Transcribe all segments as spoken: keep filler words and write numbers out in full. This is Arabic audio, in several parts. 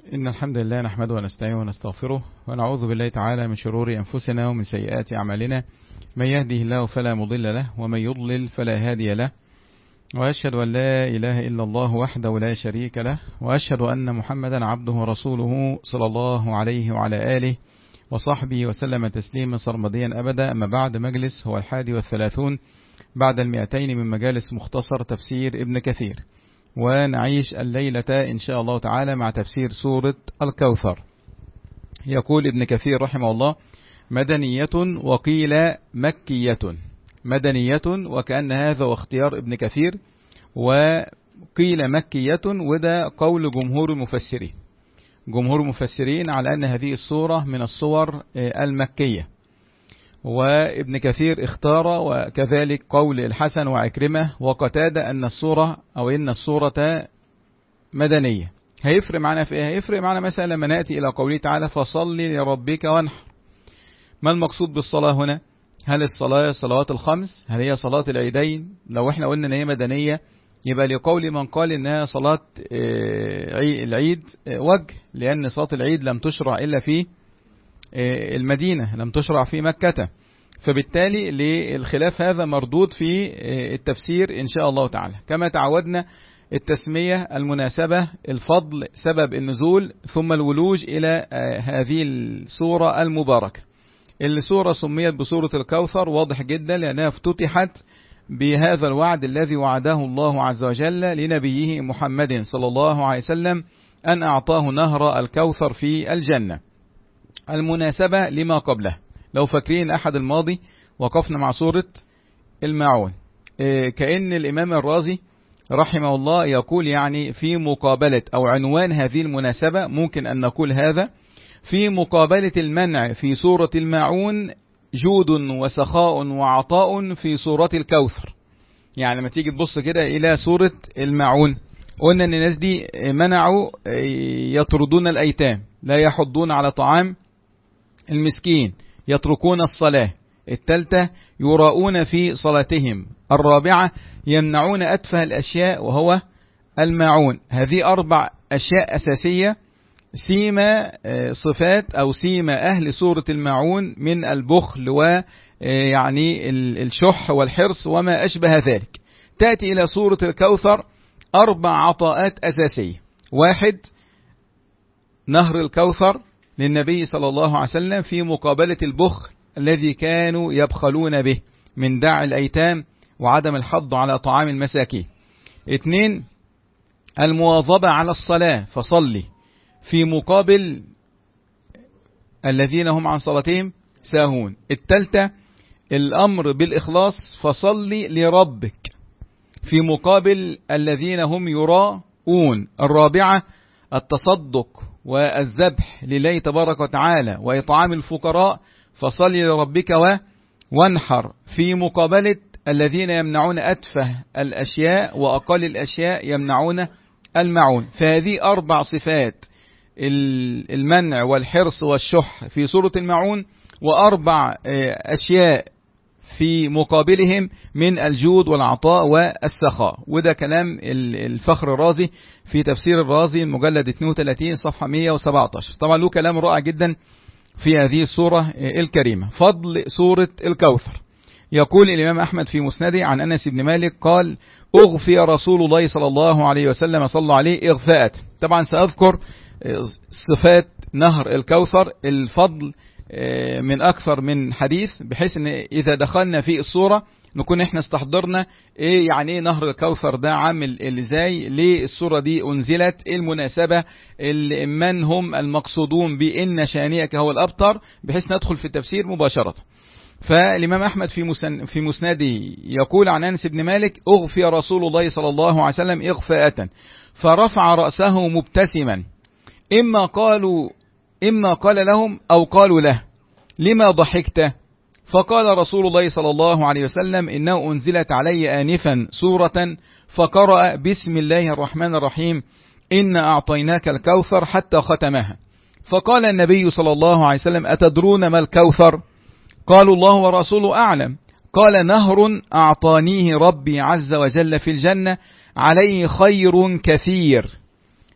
إن الحمد لله نحمده ونستعينه ونستغفره ونعوذ بالله تعالى من شرور أنفسنا ومن سيئات أعمالنا، من يهده الله فلا مضل له ومن يضلل فلا هادي له، وأشهد أن لا إله إلا الله وحده لا شريك له، وأشهد أن محمدا عبده ورسوله صلى الله عليه وعلى آله وصحبه وسلم تسليما سرمديا أبدا. أما بعد، مجلس هو الحادي والثلاثون بعد المئتين من مجالس مختصر تفسير ابن كثير، ونعيش الليلة إن شاء الله تعالى مع تفسير سورة الكوثر. يقول ابن كثير رحمه الله: مدنية وقيل مكية. مدنية وكأن هذا واختيار ابن كثير، وقيل مكية وده قول جمهور المفسرين. جمهور المفسرين على أن هذه السورة من السور المكية، وابن كثير اختار وكذلك قول الحسن وعكرمة وقتادة أن السورة أو إن السورة مدنية. هيفرق معنا في إيه؟ هيفرق معنا مثلا لما نأتي إلى قوله تعالى: فصل لربك وانحر. ما المقصود بالصلاة هنا؟ هل الصلاة صلوات الخمس؟ هل هي صلاة العيدين؟ لو احنا قلنا ان هي مدنية يبقى لقول من قال انها صلاة العيد وجه، لأن صلاة العيد لم تشرع إلا في المدينة، لم تشرع في مكة، فبالتالي للخلاف هذا مردود في التفسير إن شاء الله تعالى. كما تعودنا التسمية المناسبة، الفضل، سبب النزول، ثم الولوج إلى هذه السورة المباركة. السورة سميت بسورة الكوثر واضح جدا لأنها افتتحت بهذا الوعد الذي وعده الله عز وجل لنبيه محمد صلى الله عليه وسلم أن أعطاه نهر الكوثر في الجنة. المناسبة لما قبله، لو فاكرين أحد الماضي وقفنا مع سورة الماعون، كأن الإمام الرازي رحمه الله يقول يعني في مقابلة أو عنوان هذه المناسبة ممكن أن نقول هذا: في مقابلة المنع في سورة الماعون جود وسخاء وعطاء في سورة الكوثر. يعني لما تيجي تبص كده إلى سورة الماعون، قلنا أن الناس دي منعوا يطردون الأيتام، لا يحضون على طعام المسكين، يتركون الصلاة. الثالثة يراؤون في صلاتهم. الرابعة يمنعون أتفه الأشياء وهو الماعون. هذه أربع أشياء أساسية سيما صفات أو سيما أهل سورة الماعون من البخل ويعني الشح والحرص وما أشبه ذلك. تأتي إلى سورة الكوثر أربع عطاءات أساسية: واحد، نهر الكوثر للنبي صلى الله عليه وسلم في مقابلة البخل الذي كانوا يبخلون به من دع الأيتام وعدم الحض على طعام المساكين. اثنين، المواظبة على الصلاة فصلي في مقابل الذين هم عن صلاتهم ساهون. الثالثة، الأمر بالإخلاص فصلي لربك في مقابل الذين هم يراؤون. الرابعة، التصدق والذبح لله تبارك وتعالى وإطعام الفقراء فصلي لربك وانحر في مقابلة الذين يمنعون أتفه الأشياء وأقل الأشياء يمنعون الماعون. فهذه أربع صفات: المنع والحرص والشح في سورة الماعون، وأربع أشياء في مقابلهم من الجود والعطاء والسخاء. وده كلام الفخر الرازي في تفسير الرازي المجلد اثنين وثلاثين صفحة مئة وسبعة عشر. طبعا له كلام رائع جدا في هذه السورة الكريمة. فضل سورة الكوثر. يقول الإمام أحمد في مسنده عن أنس بن مالك قال: أغفي رسول الله صلى الله عليه وسلم صلى عليه إغفاءة. طبعا سأذكر صفات نهر الكوثر، الفضل من أكثر من حديث، بحيث أن إذا دخلنا في الصورة نكون إحنا استحضرنا إيه يعني إيه نهر الكوثر ده عامل إزاي، ليه السورة دي أنزلت، إيه المناسبة، من هم المقصودون بإن شانئك هو الأبتر، بحيث ندخل في التفسير مباشرة. فالإمام أحمد في مسن في مسنده يقول عن أنس بن مالك: أغفي رسول الله صلى الله عليه وسلم إغفاءة فرفع رأسه مبتسما، إما قالوا إما قال لهم أو قالوا له: لما ضحكت؟ فقال رسول الله صلى الله عليه وسلم: إنه أنزلت علي آنفا سورة فقرأ بسم الله الرحمن الرحيم إن أعطيناك الكوثر حتى ختمها. فقال النبي صلى الله عليه وسلم: أتدرون ما الكوثر؟ قالوا: الله ورسوله أعلم. قال: نهر أعطانيه ربي عز وجل في الجنة عليه خير كثير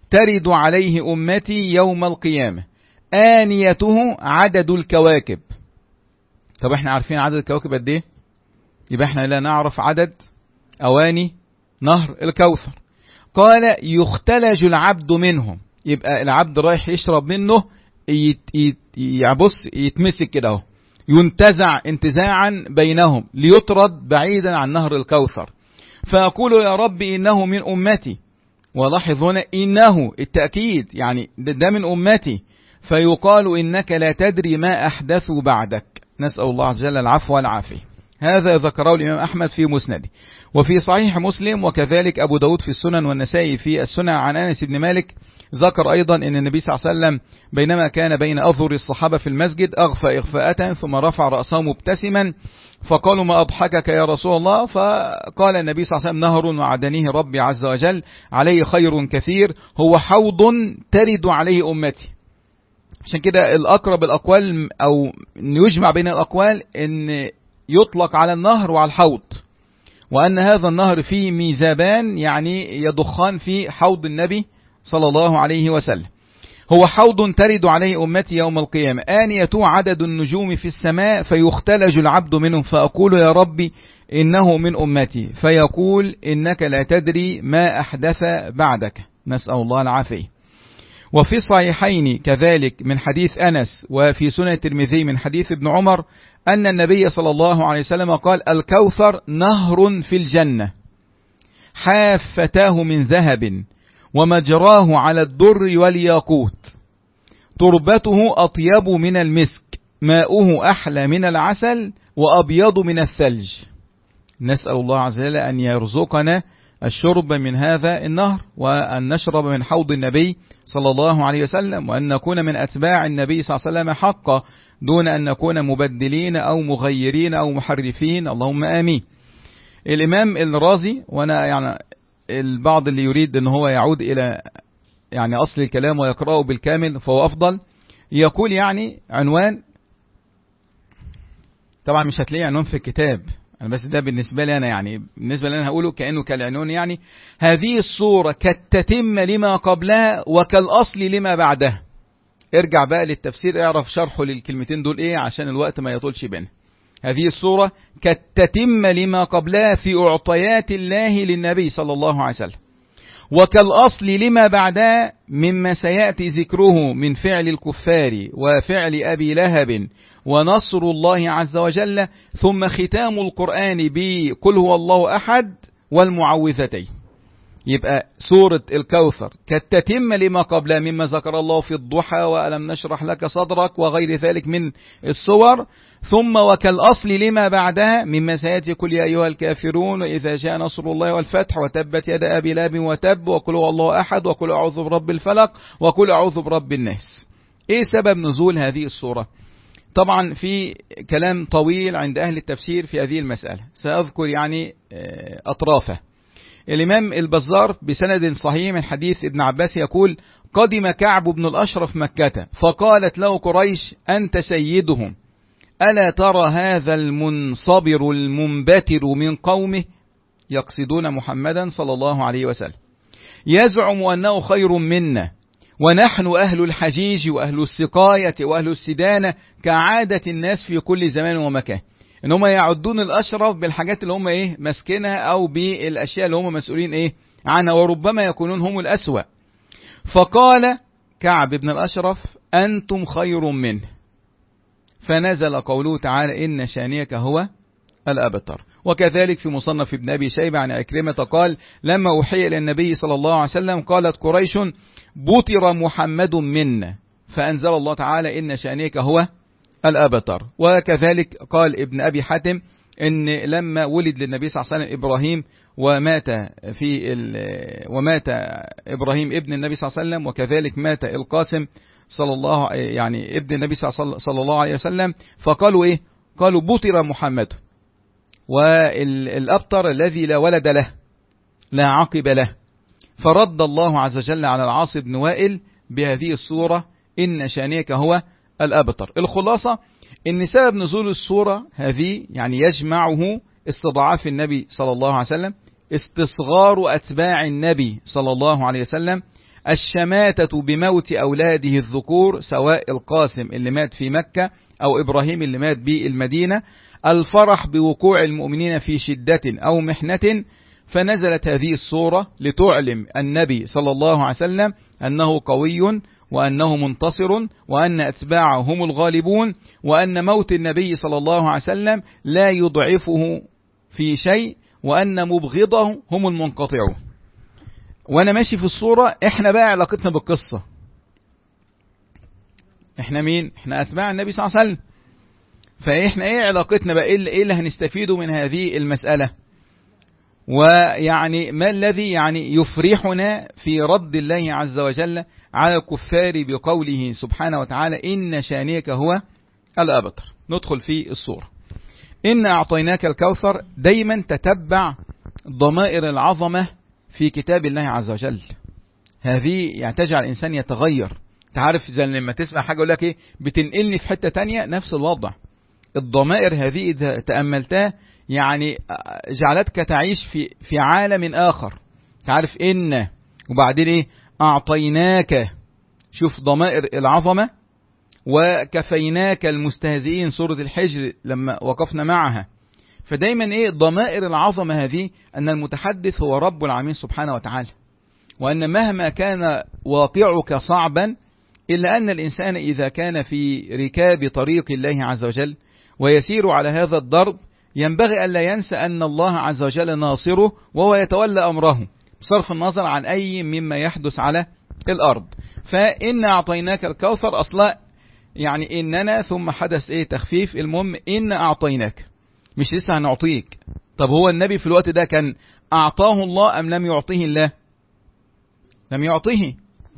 ترد عليه أمتي يوم القيامة آنيته عدد الكواكب. طب احنا عارفين عدد الكواكب قد ايه؟ يبقى احنا لا نعرف عدد أواني نهر الكوثر. قال يختلج العبد منهم، يبقى العبد رايح يشرب منه يت يت يبص يتمسك كده اهو، ينتزع انتزاعا بينهم ليطرد بعيدا عن نهر الكوثر. فأقول يا رب إنه من أمتي، ولاحظ هنا إنه التأكيد يعني ده من أمتي، فيقال إنك لا تدري ما أحدثوا بعدك. نسأل الله عز وجل العفو والعافية. هذا ذكره الإمام أحمد في مسنده، وفي صحيح مسلم وكذلك أبو داود في السنن والنسائي في السنن عن أنس بن مالك ذكر أيضا أن النبي صلى الله عليه وسلم بينما كان بين أظهر الصحابة في المسجد أغفى إغفاءة ثم رفع رأسه مبتسما، فقالوا ما أضحكك يا رسول الله؟ فقال النبي صلى الله عليه وسلم نهر وعدنيه ربي عز وجل عليه خير كثير، هو حوض ترد عليه أمتي. عشان كده الأقرب الأقوال أو يجمع بين الأقوال أن يطلق على النهر وعلى الحوض، وأن هذا النهر فيه ميزابان يعني يضخان في حوض النبي صلى الله عليه وسلم. هو حوض ترد عليه أمتي يوم القيامة آنيته عدد النجوم في السماء فيختلج العبد منهم، فأقول يا ربي إنه من أمتي، فيقول إنك لا تدري ما أحدث بعدك. نسأل الله العافية. وفي الصحيحين كذلك من حديث أنس وفي سنن الترمذي من حديث ابن عمر أن النبي صلى الله عليه وسلم قال الكوثر نهر في الجنة حافتاه من ذهب ومجراه على الدر والياقوت، تربته أطيب من المسك، ماؤه أحلى من العسل وأبيض من الثلج. نسأل الله عز وجل أن يرزقنا الشرب من هذا النهر، وأن نشرب من حوض النبي صلى الله عليه وسلم، وأن نكون من أتباع النبي صلى الله عليه وسلم حقا دون أن نكون مبدلين أو مغيرين أو محرفين، اللهم آمين. الإمام الرازي، وأنا يعني البعض اللي يريد أن هو يعود إلى يعني أصل الكلام ويقرأه بالكامل فهو أفضل، يقول يعني عنوان، طبعا مش هتلاقيه عنوان في الكتاب، أنا بس ده بالنسبة لي أنا يعني بالنسبة لي أنا هقوله كأنه كالعنوان، يعني هذه الصورة كالتتم لما قبلها وكالأصل لما بعدها. ارجع بقى للتفسير اعرف شرحه للكلمتين دول ايه عشان الوقت ما يطولش بينا. هذه الصورة كالتتم لما قبلها في أعطيات الله للنبي صلى الله عليه وسلم، وكالأصل لما بعدها مما سيأتي ذكره من فعل الكفار وفعل أبي لهب ونصر الله عز وجل، ثم ختام القرآن بقل هو الله أحد والمعوذتين. يبقى سورة الكوثر كالتتم لما قبلها مما ذكر الله في الضحى وألم نشرح لك صدرك وغير ذلك من الصور، ثم وكالأصل لما بعدها مما سيأتي قل يا أيها الكافرون وإذا جاء نصر الله والفتح وتبت يد أبي لهب وتب وقل هو الله أحد وقل أعوذ برب الفلق وقل أعوذ برب الناس. إيه سبب نزول هذه السورة؟ طبعا في كلام طويل عند أهل التفسير في هذه المسألة، سأذكر يعني أطرافه. الإمام البزار بسند صحيح من حديث ابن عباس يقول قدم كعب بن الأشرف مكة فقالت له قريش أنت سيدهم ألا ترى هذا المنصبر المنبتر من قومه، يقصدون محمدا صلى الله عليه وسلم، يزعم أنه خير منا ونحن أهل الحجيج وأهل السقاية وأهل السدانة كعادة الناس في كل زمان ومكان، ان هم يعدون الاشرف بالحاجات اللي هم ايه مسكنها او بالاشياء اللي هم مسؤولين ايه عنها، وربما يكونون هم الاسوأ. فقال كعب بن الاشرف انتم خير منه، فنزل قوله تعالى ان شانيك هو الابتر. وكذلك في مصنف ابن ابي شيبه عن عكرمة قال لما اوحي الى النبي صلى الله عليه وسلم قالت قريش بطر محمد منا، فانزل الله تعالى ان شانيك هو الأبتر. وكذلك قال ابن أبي حاتم إن لما ولد للنبي صلى الله عليه وسلم إبراهيم ومات في ومات إبراهيم ابن النبي صلى الله عليه وسلم، وكذلك مات القاسم صلى الله يعني ابن النبي صلى الله عليه وسلم، فقالوا إيه؟ قالوا بطر محمد، والأبتر الذي لا ولد له لا عقب له. فرد الله عز وجل على العاص بن وائل بهذه الصورة إن شانيك هو الأبتر. الخلاصة إن سبب نزول السورة هذه يعني يجمعه استضعاف النبي صلى الله عليه وسلم، استصغار أتباع النبي صلى الله عليه وسلم، الشماتة بموت أولاده الذكور سواء القاسم اللي مات في مكة أو إبراهيم اللي مات بالمدينة، الفرح بوقوع المؤمنين في شدة أو محنة. فنزلت هذه السورة لتعلم النبي صلى الله عليه وسلم أنه قوي وأنه منتصر وأن أتباعه هم الغالبون، وأن موت النبي صلى الله عليه وسلم لا يضعفه في شيء، وأن مبغضه هم المنقطعون. وأنا ماشي في الصورة، إحنا بقى علاقتنا بالقصة، إحنا مين؟ إحنا أتباع النبي صلى الله عليه وسلم. فإحنا إيه علاقتنا بقى؟ إيه اللي هنستفيده من هذه المسألة؟ ويعني ما الذي يعني يفرحنا في رد الله عز وجل على الكفار بقوله سبحانه وتعالى إن شانئك هو الأبتر. ندخل في الصورة. إن أعطيناك الكوثر، دايما تتبع ضمائر العظمة في كتاب الله عز وجل. هذه يعني تجعل الإنسان يتغير. تعرف زي لما تسمع حاجة يقول لك إيه بتنقلني في حتة تانية، نفس الوضع. الضمائر هذه إذا تأملتها يعني جعلتك تعيش في في عالم آخر. تعرف إن وبعدين إيه أعطيناك، شوف ضمائر العظمة، وكفيناك المستهزئين سورة الحجر لما وقفنا معها. فدايما إيه ضمائر العظمة هذه أن المتحدث هو رب العالمين سبحانه وتعالى، وأن مهما كان واقعك صعبا إلا أن الإنسان إذا كان في ركاب طريق الله عز وجل ويسير على هذا الضرب ينبغي ألا ينسى أن الله عز وجل ناصره وهو يتولى أمره بصرف النظر عن أي مما يحدث على الأرض. فإن أعطيناك الكوثر أصلا يعني إننا ثم حدث إيه تخفيف، المهم إن أعطيناك، مش لسه هنعطيك. طب هو النبي في الوقت ده كان أعطاه الله أم لم يعطيه الله؟ لم يعطيه.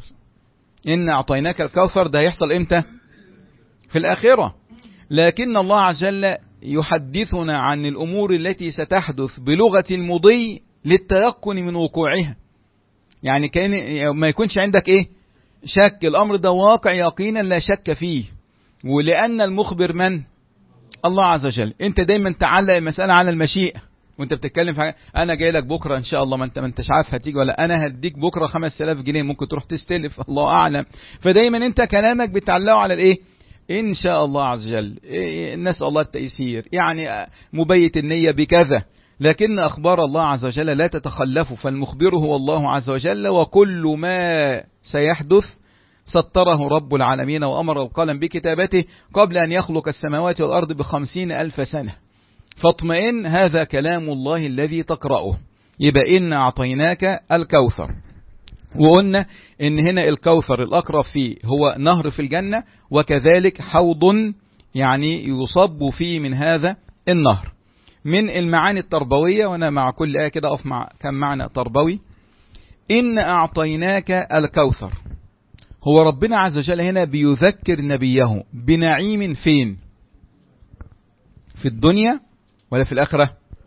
إن أعطيناك الكوثر ده هيحصل إمتى؟ في الآخرة. لكن الله عز وجل يحدثنا عن الأمور التي ستحدث بلغة المضي للتيقن من وقوعها. يعني كأن ما يكونش عندك إيه شك، الأمر ده واقع يقينا لا شك فيه. ولأن المخبر من؟ الله عز وجل. أنت دايما تعلق المسألة على المشيئة وأنت بتتكلم في حاجة. أنا جاي لك بكرة إن شاء الله، ما أنت ما أنتش عارف هتيجي ولا، أنا هديك بكرة خمس آلاف جنيه، ممكن تروح تستلف، الله أعلم. فدايما أنت كلامك بتعلقه على الإيه؟ إن شاء الله عز وجل، نسأل الله التيسير، يعني مبيت النية بكذا. لكن أخبار الله عز وجل لا تتخلف، فالمخبر هو الله عز وجل، وكل ما سيحدث سطره رب العالمين وأمر القلم بكتابته قبل أن يخلق السماوات والأرض بخمسين ألف سنة. فاطمئن، هذا كلام الله الذي تقرأه. يبقى إن أعطيناك الكوثر، وقلنا إن هنا الكوثر الأقرب فيه هو نهر في الجنة، وكذلك حوض يعني يصب فيه من هذا النهر. من المعاني التربوية، وأنا مع كل آية كده أقف مع كم معنى تربوي. إن أعطيناك الكوثر، هو ربنا عز وجل هنا بيذكر نبيه بنعيم فين؟ في الدنيا ولا في الآخرة؟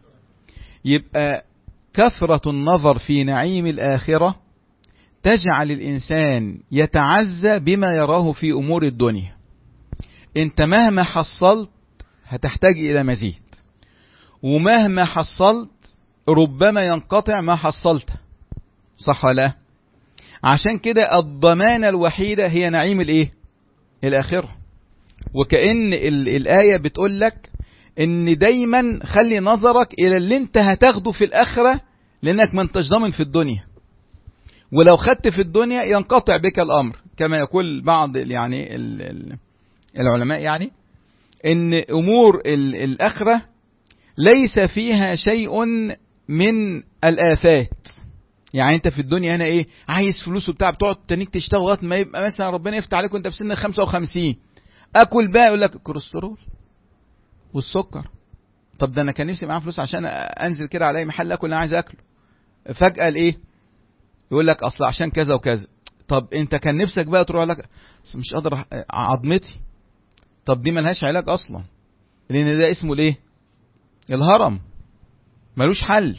يبقى كثرة النظر في نعيم الآخرة تجعل الإنسان يتعزى بما يراه في أمور الدنيا. أنت مهما حصلت هتحتاج إلى مزيد، ومهما حصلت ربما ينقطع ما حصلت، صح ولا؟ عشان كده الضمانة الوحيدة هي نعيم الإيه؟ الآخرة. وكأن الآية بتقول لك إن دايما خلي نظرك إلى اللي أنت هتاخده في الآخرة، لأنك ما انتش ضامن في الدنيا، ولو خدت في الدنيا ينقطع بك الأمر، كما يقول بعض يعني العلماء يعني إن أمور الآخرة ليس فيها شيء من الآفات. يعني أنت في الدنيا هنا إيه عايز فلوس وبتاع، بتقعد تنيك تشتغل لغاية ما يبقى مثلا ربنا يفتح عليك وأنت في سن خمسة وخمسين، أكل بقى يقول لك الكوليسترول والسكر. طب ده أنا كان نفسي معايا فلوس عشان أنزل كده على أي محل أكل اللي أنا عايز أكله، فجأة الإيه يقول لك أصل عشان كذا وكذا. طب أنت كان نفسك بقى تروح لك مش قادر عظمتي، طب دي ملهاش علاج أصلا، لأن ده اسمه ليه الهرم، ملوش حل.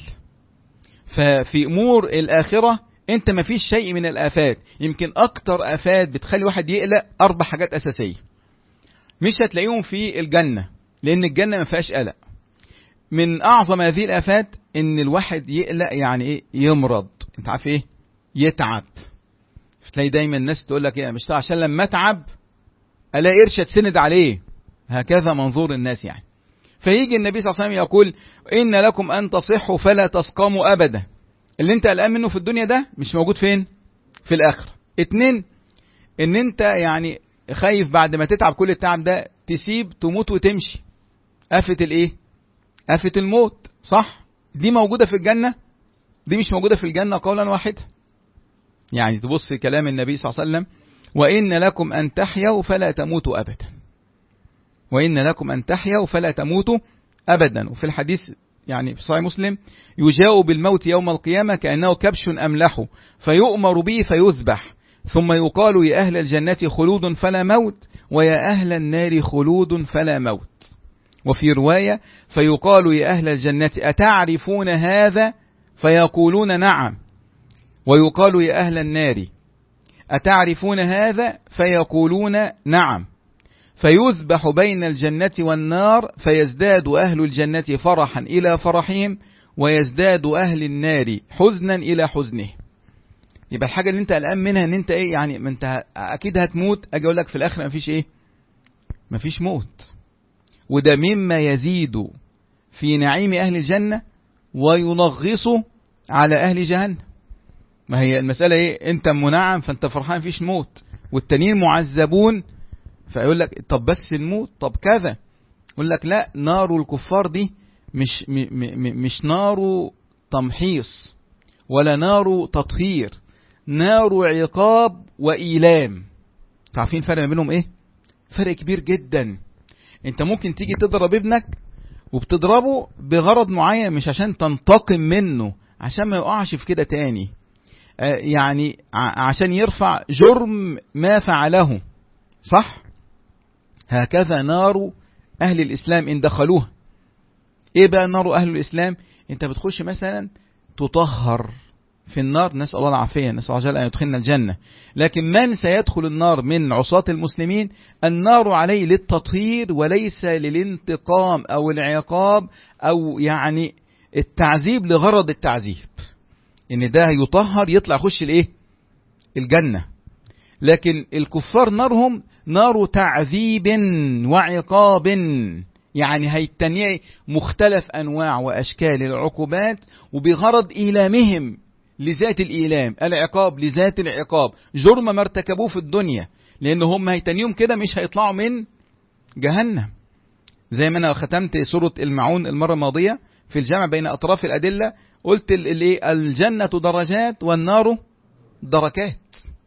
ففي أمور الآخرة أنت ما فيش شيء من الآفات. يمكن أكتر آفات بتخلي واحد يقلق أربع حاجات أساسية مش هتلاقيهم في الجنة، لأن الجنة ما فيهاش قلق. من أعظم هذه الآفات إن الواحد يقلق، يعني إيه يمرض، أنت عارف إيه يتعب. فتلاقي دايما الناس تقول لك ايه مش عشان لما اتعب الاقي قرش اتسند عليه، هكذا منظور الناس يعني. فيجي النبي صلى الله عليه وسلم يقول ان لكم ان تصحوا فلا تسقموا ابدا. اللي انت قلقان منه في الدنيا ده مش موجود فين؟ في الاخره. اتنين، ان انت يعني خايف بعد ما تتعب كل التعب ده تسيب تموت وتمشي، آفة الايه؟ آفة الموت، صح؟ دي موجودة في الجنة؟ دي مش موجودة في الجنة قولا واحدا. يعني تبص كلام النبي صلى الله عليه وسلم وإن لكم أن تحيوا فلا تموتوا أبدا، وإن لكم أن تحيوا فلا تموتوا أبدا. وفي الحديث يعني في صحيح مسلم يجاء بالموت يوم القيامة كأنه كبش أملح فيؤمر به فيذبح ثم يقال يا أهل الجنة خلود فلا موت ويا أهل النار خلود فلا موت. وفي رواية فيقال يا أهل الجنة أتعرفون هذا فيقولون نعم، ويقال يا أهل النار أتعرفون هذا فيقولون نعم، فيذبح بين الجنة والنار فيزداد أهل الجنة فرحا إلى فرحهم ويزداد أهل النار حزنا إلى حزنه. يبقى الحاجة اللي انت قلقان منها ان انت ايه يعني ما انت اكيد هتموت، اجي اقول لك في الاخر مفيش ايه، مفيش موت. وده مما يزيد في نعيم اهل الجنة وينغص على اهل جهنم. ما هي المسألة ايه، انت منعم فانت فرحان مفيش موت، والتانيين معذبون فيقول لك طب بس الموت طب كذا. يقول لك لا، نار الكفار دي مش م م مش نار تمحيص ولا نار تطهير، نار عقاب وإيلام. تعرفين الفرق ما بينهم ايه؟ فرق كبير جدا. انت ممكن تيجي تضرب ابنك وبتضربه بغرض معين، مش عشان تنتقم منه، عشان ما يقعش في كده تاني، آه يعني عشان يرفع جرم ما فعله، صح؟ هكذا نار أهل الإسلام إن دخلوها. إيه بقى نار أهل الإسلام؟ أنت بتخش مثلا تطهر في النار، نسأل الله العافية، نسأل الله جل أن يدخلنا الجنة. لكن من سيدخل النار من عصاة المسلمين النار عليه للتطهير وليس للانتقام أو العقاب أو يعني التعذيب لغرض التعذيب، إن ده يطهر يطلع يخش الإيه؟ الجنة. لكن الكفار نارهم نار تعذيب وعقاب، يعني هيتنية مختلف أنواع وأشكال العقوبات وبغرض إيلامهم لذات الإيلام، العقاب لذات العقاب، جرم ما ارتكبوه في الدنيا، لأن هم هيتنيهم كده مش هيطلعوا من جهنم. زي ما أنا ختمت سورة المعون المرة الماضية في الجمع بين أطراف الأدلة، قلت الجنة درجات والنار دركات.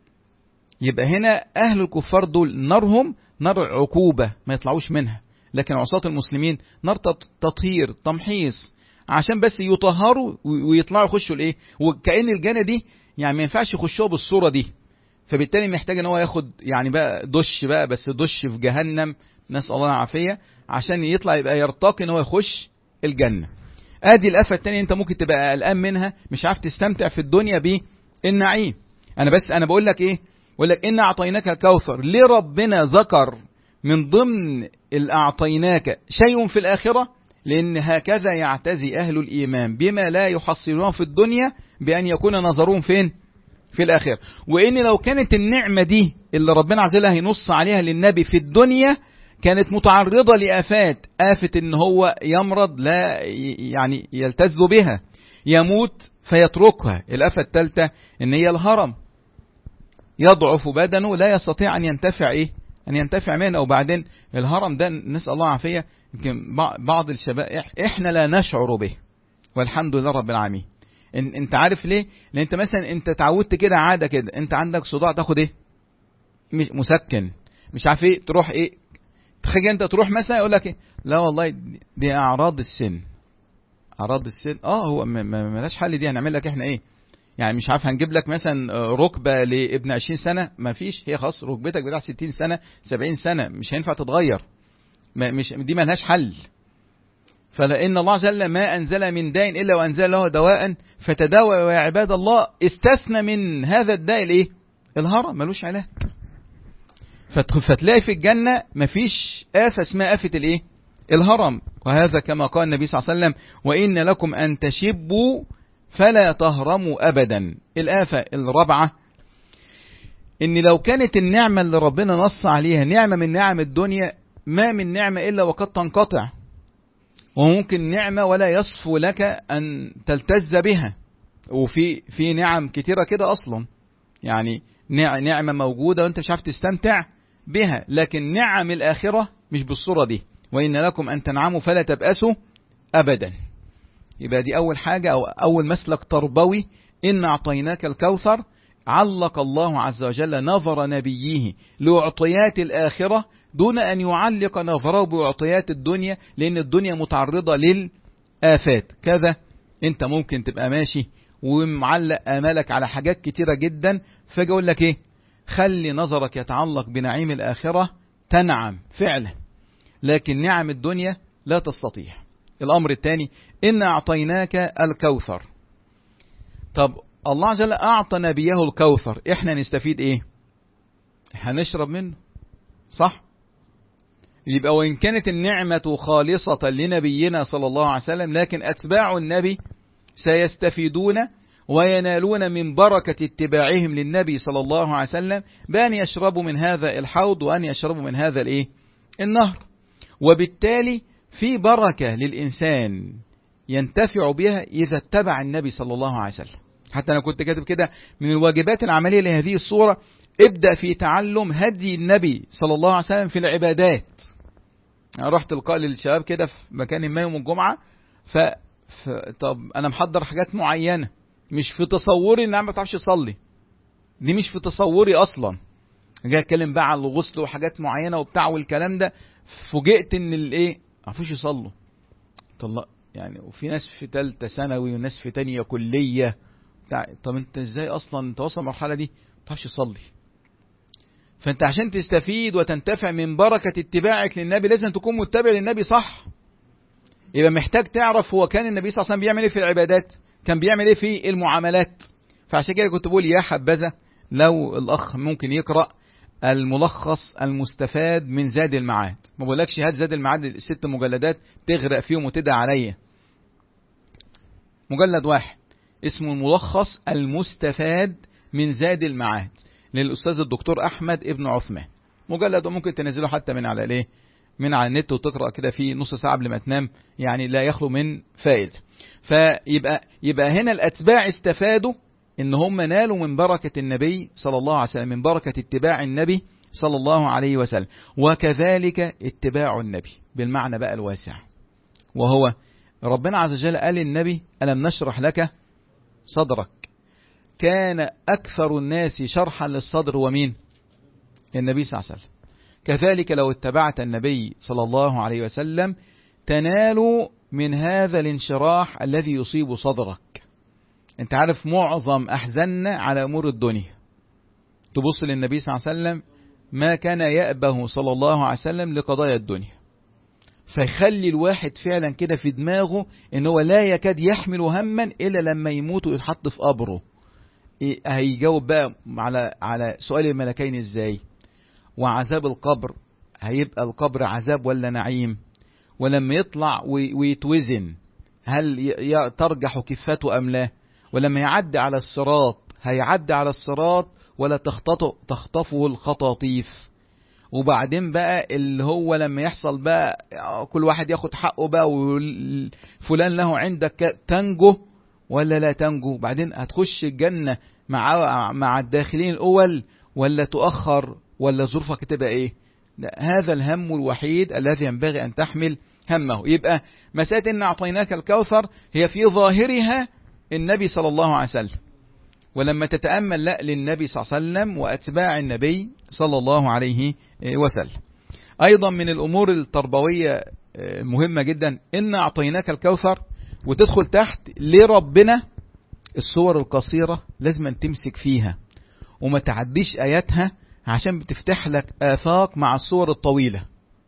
يبقى هنا أهل الكفار دول نارهم نار عقوبة ما يطلعوش منها، لكن عصاة المسلمين نار تطهير تمحيص عشان بس يطهروا ويطلعوا يخشوا الايه، وكأن الجنة دي يعني ما ينفعش يخشوا بالصورة دي، فبالتالي محتاج ان هو ياخد يعني بقى دش بقى، بس دش في جهنم نسأل الله العافية عشان يطلع يبقى يرتقي ان هو يخش الجنة. ادي الآفة التانية انت ممكن تبقى قلقان منها، مش عارف تستمتع في الدنيا بالنعيم. انا بس انا بقول لك ايه، بقول لك إن أعطيناك الكوثر. ليه ربنا ذكر من ضمن الأعطيناك شيء في الآخرة؟ لأن هكذا يعتزي أهل الإيمان بما لا يحصلون في الدنيا بأن يكون نظرهم فين؟ في الآخرة. وإن لو كانت النعمة دي اللي ربنا عز وجل هينص عليها للنبي في الدنيا كانت متعرضة لآفات، آفة إن هو يمرض لا يعني يلتز بها، يموت فيتركها. الآفة الثالثة إن هي الهرم، يضعف بدنه لا يستطيع أن ينتفع إيه؟ أن ينتفع منه. وبعدين الهرم ده نسأل الله عافية، يمكن بعض الشباب إحنا لا نشعر به والحمد لله رب العالمين. إن أنت عارف ليه؟ لأن أنت مثلا أنت تعودت كده عادة كده، أنت عندك صداع تاخد إيه؟ مش مسكن، مش عارف إيه، تروح إيه؟ تخيل أنت تروح مثلا يقول لك إيه؟ لا والله دي أعراض السن. أعراض السن آه هو ما ملاش حل، دي هنعمل لك إحنا إيه؟ يعني مش عارف هنجيب لك مثلا ركبة لابن عشرين سنة، ما فيش، هي خلاص ركبتك بتاع ستين سنة سبعين سنة مش هينفع تتغير، ما مش دي ما لهاش حل. فلأن الله جل ما أنزل من داء إلا وأنزل له دواء فتداوى يا عباد الله. استثنى من هذا الداء الايه؟ الهرم، ملوش علاج. فتلاقي في الجنة ما فيش آفة اسمها آفة الايه؟ الهرم. وهذا كما قال النبي صلى الله عليه وسلم وإن لكم أن تشبوا فلا تهرموا أبدا. الآفة الرابعة ان لو كانت النعمة اللي ربنا نص عليها نعمة من نعم الدنيا، ما من نعمة الا وقد تنقطع، وممكن نعمة ولا يصفو لك ان تلتذ بها. وفي في نعم كتيرة كده اصلا، يعني نعمة موجودة وانت مش عارف تستمتع بها. لكن نعم الآخرة مش بالصورة دي، وإن لكم أن تنعموا فلا تبأسوا أبدا. يبقى دي أول حاجة أو أول مسلك تربوي، إن أعطيناك الكوثر. علق الله عز وجل نظر نبيه لأعطيات الآخرة دون أن يعلق نظره بأعطيات الدنيا، لأن الدنيا متعرضة للآفات. كذا أنت ممكن تبقى ماشي ومعلق آمالك على حاجات كتيرة جدا، فاجي أقول لك إيه؟ خلي نظرك يتعلق بنعيم الآخرة تنعم فعلا، لكن نعم الدنيا لا تستطيع. الأمر الثاني، إن أعطيناك الكوثر. طب الله عز وجل أعطى نبيه الكوثر، إحنا نستفيد إيه؟ هنشرب منه، صح؟ يبقى وإن كانت النعمة خالصة لنبينا صلى الله عليه وسلم، لكن أتباع النبي سيستفيدون وينالون من بركة اتباعهم للنبي صلى الله عليه وسلم بأن يشربوا من هذا الحوض وأن يشربوا من هذا الإيه؟ النهر. وبالتالي في بركة للإنسان ينتفع بها إذا اتبع النبي صلى الله عليه وسلم. حتى أنا كنت كاتب كده من الواجبات العملية لهذه الصورة، ابدأ في تعلم هدي النبي صلى الله عليه وسلم في العبادات. أنا رحت لقاء للشباب كده في مكان ما يوم الجمعة، ف... ف... طب أنا محضر حاجات معينة، مش في تصوري إن أنا ما بتعرفش أصلي، دي مش في تصوري أصلا. جاي أتكلم بقى عن الغسل وحاجات معينة وبتاع والكلام ده، فوجئت إن الإيه ما عرفوش يصلوا. طلع يعني، وفي ناس في ثالثة ثانوي وناس في تانية كلية. طب أنت إزاي أصلا أنت وصل المرحلة دي ما بتعرفش تصلي؟ فأنت عشان تستفيد وتنتفع من بركة اتباعك للنبي لازم تكون متبع للنبي صح. يبقى محتاج تعرف هو كان النبي صلى الله عليه وسلم بيعمل ايه في العبادات، كان بيعمل ايه في المعاملات. فعشان كده كنت بقول يا حبذا لو الأخ ممكن يقرأ الملخص المستفاد من زاد المعاد. ما بقولكش هات زاد المعاد الست مجلدات تغرق فيهم وتدعى عليا، مجلد واحد اسمه الملخص المستفاد من زاد المعاد للأستاذ الدكتور أحمد ابن عثمان. مجلد وممكن تنزله حتى من على الايه من على النت وتقرأ كده في نص ساعة قبل ما تنام، يعني لا يخلو من فائدة. فيبقى يبقى هنا الأتباع استفادوا إن هم نالوا من بركة النبي صلى الله عليه وسلم، من بركة اتباع النبي صلى الله عليه وسلم. وكذلك اتباع النبي بالمعنى بقى الواسع، وهو ربنا عز وجل قال للنبي ألم نشرح لك صدرك. كان أكثر الناس شرحا للصدر ومين؟ النبي صلى الله عليه وسلم. كذلك لو اتبعت النبي صلى الله عليه وسلم تنالوا من هذا الانشراح الذي يصيب صدرك. انت عارف معظم أحزننا على أمور الدنيا. تبص للنبي صلى الله عليه وسلم ما كان يأبه صلى الله عليه وسلم لقضايا الدنيا، فيخلي الواحد فعلا كده في دماغه ان هو لا يكاد يحمل هما إلا لما يموت ويتحط في قبره. إيه هيجاوب بقى على على سؤال الملكين ازاي، وعذاب القبر هيبقى القبر عذاب ولا نعيم، ولما يطلع ويتوزن هل ترجح كفته أم لا، ولما يعدي على الصراط هيعدي على الصراط ولا تخطفه تخطفه الخطاطيف. وبعدين بقى اللي هو لما يحصل بقى كل واحد ياخد حقه بقى، وفلان له عندك تنجو ولا لا تنجو، بعدين هتخش الجنة مع مع الداخلين الأول ولا تؤخر، ولا ظروفك تبقى ايه. هذا الهم الوحيد الذي ينبغي أن تحمل همه. يبقى مسألة إن أعطيناك الكوثر هي في ظاهرها النبي صلى الله عليه وسلم، ولما تتأمل لا للنبي صلى الله عليه وسلم وأتباع النبي صلى الله عليه وسلم. أيضا من الأمور التربوية مهمة جدا إن أعطيناك الكوثر، وتدخل تحت لربنا الصور القصيرة لازم أن تمسك فيها وما تعديش آياتها، عشان بتفتح لك آفاق مع الصور الطويلة.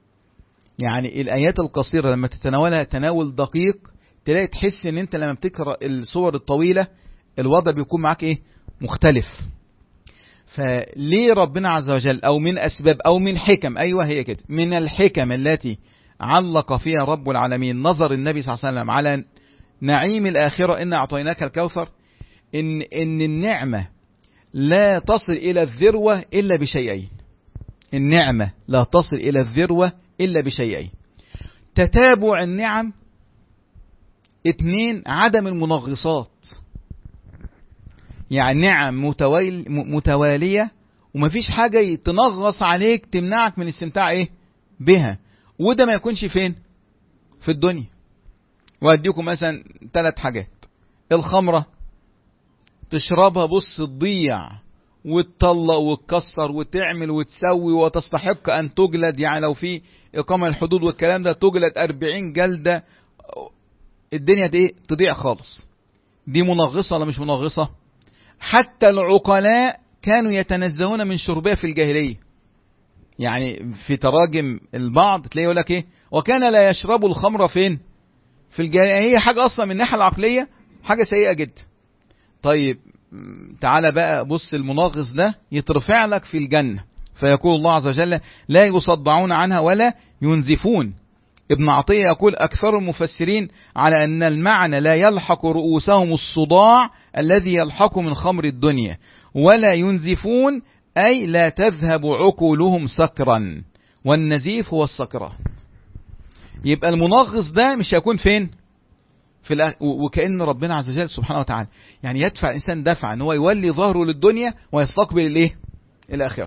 يعني الآيات القصيرة لما تتناولها تناول دقيق تلاقي تحس ان انت لما بتقرأ الصور الطويلة الوضع بيكون معك ايه مختلف. فليه ربنا عز وجل او من اسباب او من حكم، ايوه هي كده، من الحكم التي علق فيها رب العالمين نظر النبي صلى الله عليه وسلم على نعيم الآخرة إن أعطيناك الكوثر، إن, إن النعمة لا تصل إلى الذروة إلا بشيئين. النعمة لا تصل إلى الذروة إلا بشيئين: تتابع النعم، اثنين عدم المنغصات. يعني نعم متوالية ومفيش حاجة تنغص عليك تمنعك من الاستمتاع ايه بها، وده ما يكونش فين في الدنيا. وأديكم مثلا ثلاث حاجات: الخمرة تشربها بص تضيع وتطلق وتكسر وتعمل وتسوي وتستحق أن تجلد، يعني لو في إقامة الحدود والكلام ده تجلد أربعين جلدة، الدنيا دي تضيع خالص. دي منغصة ولا مش منغصة؟ حتى العقلاء كانوا يتنزهون من شربها في الجاهلية. يعني في تراجم البعض تلاقيه يقول لك ايه: وكان لا يشرب الخمر فين في الجاهلية. هي حاجة أصلا من الناحية العقلية حاجة سيئة جدا. طيب تعالى بقى بص، المنغص ده يترفع لك في الجنة، فيقول الله عز وجل: لا يصدعون عنها ولا ينزفون. ابن عطية يقول: أكثر المفسرين على أن المعنى لا يلحق رؤوسهم الصداع الذي يلحق من خمر الدنيا، ولا ينزفون أي لا تذهب عقولهم سكرا، والنزيف هو السكران. يبقى المنغص ده مش هيكون فين في الأ... وكأن ربنا عز وجل سبحانه وتعالى يعني يدفع الإنسان دفع أن هو يولي ظهره للدنيا ويستقبل الإيه الآخرة.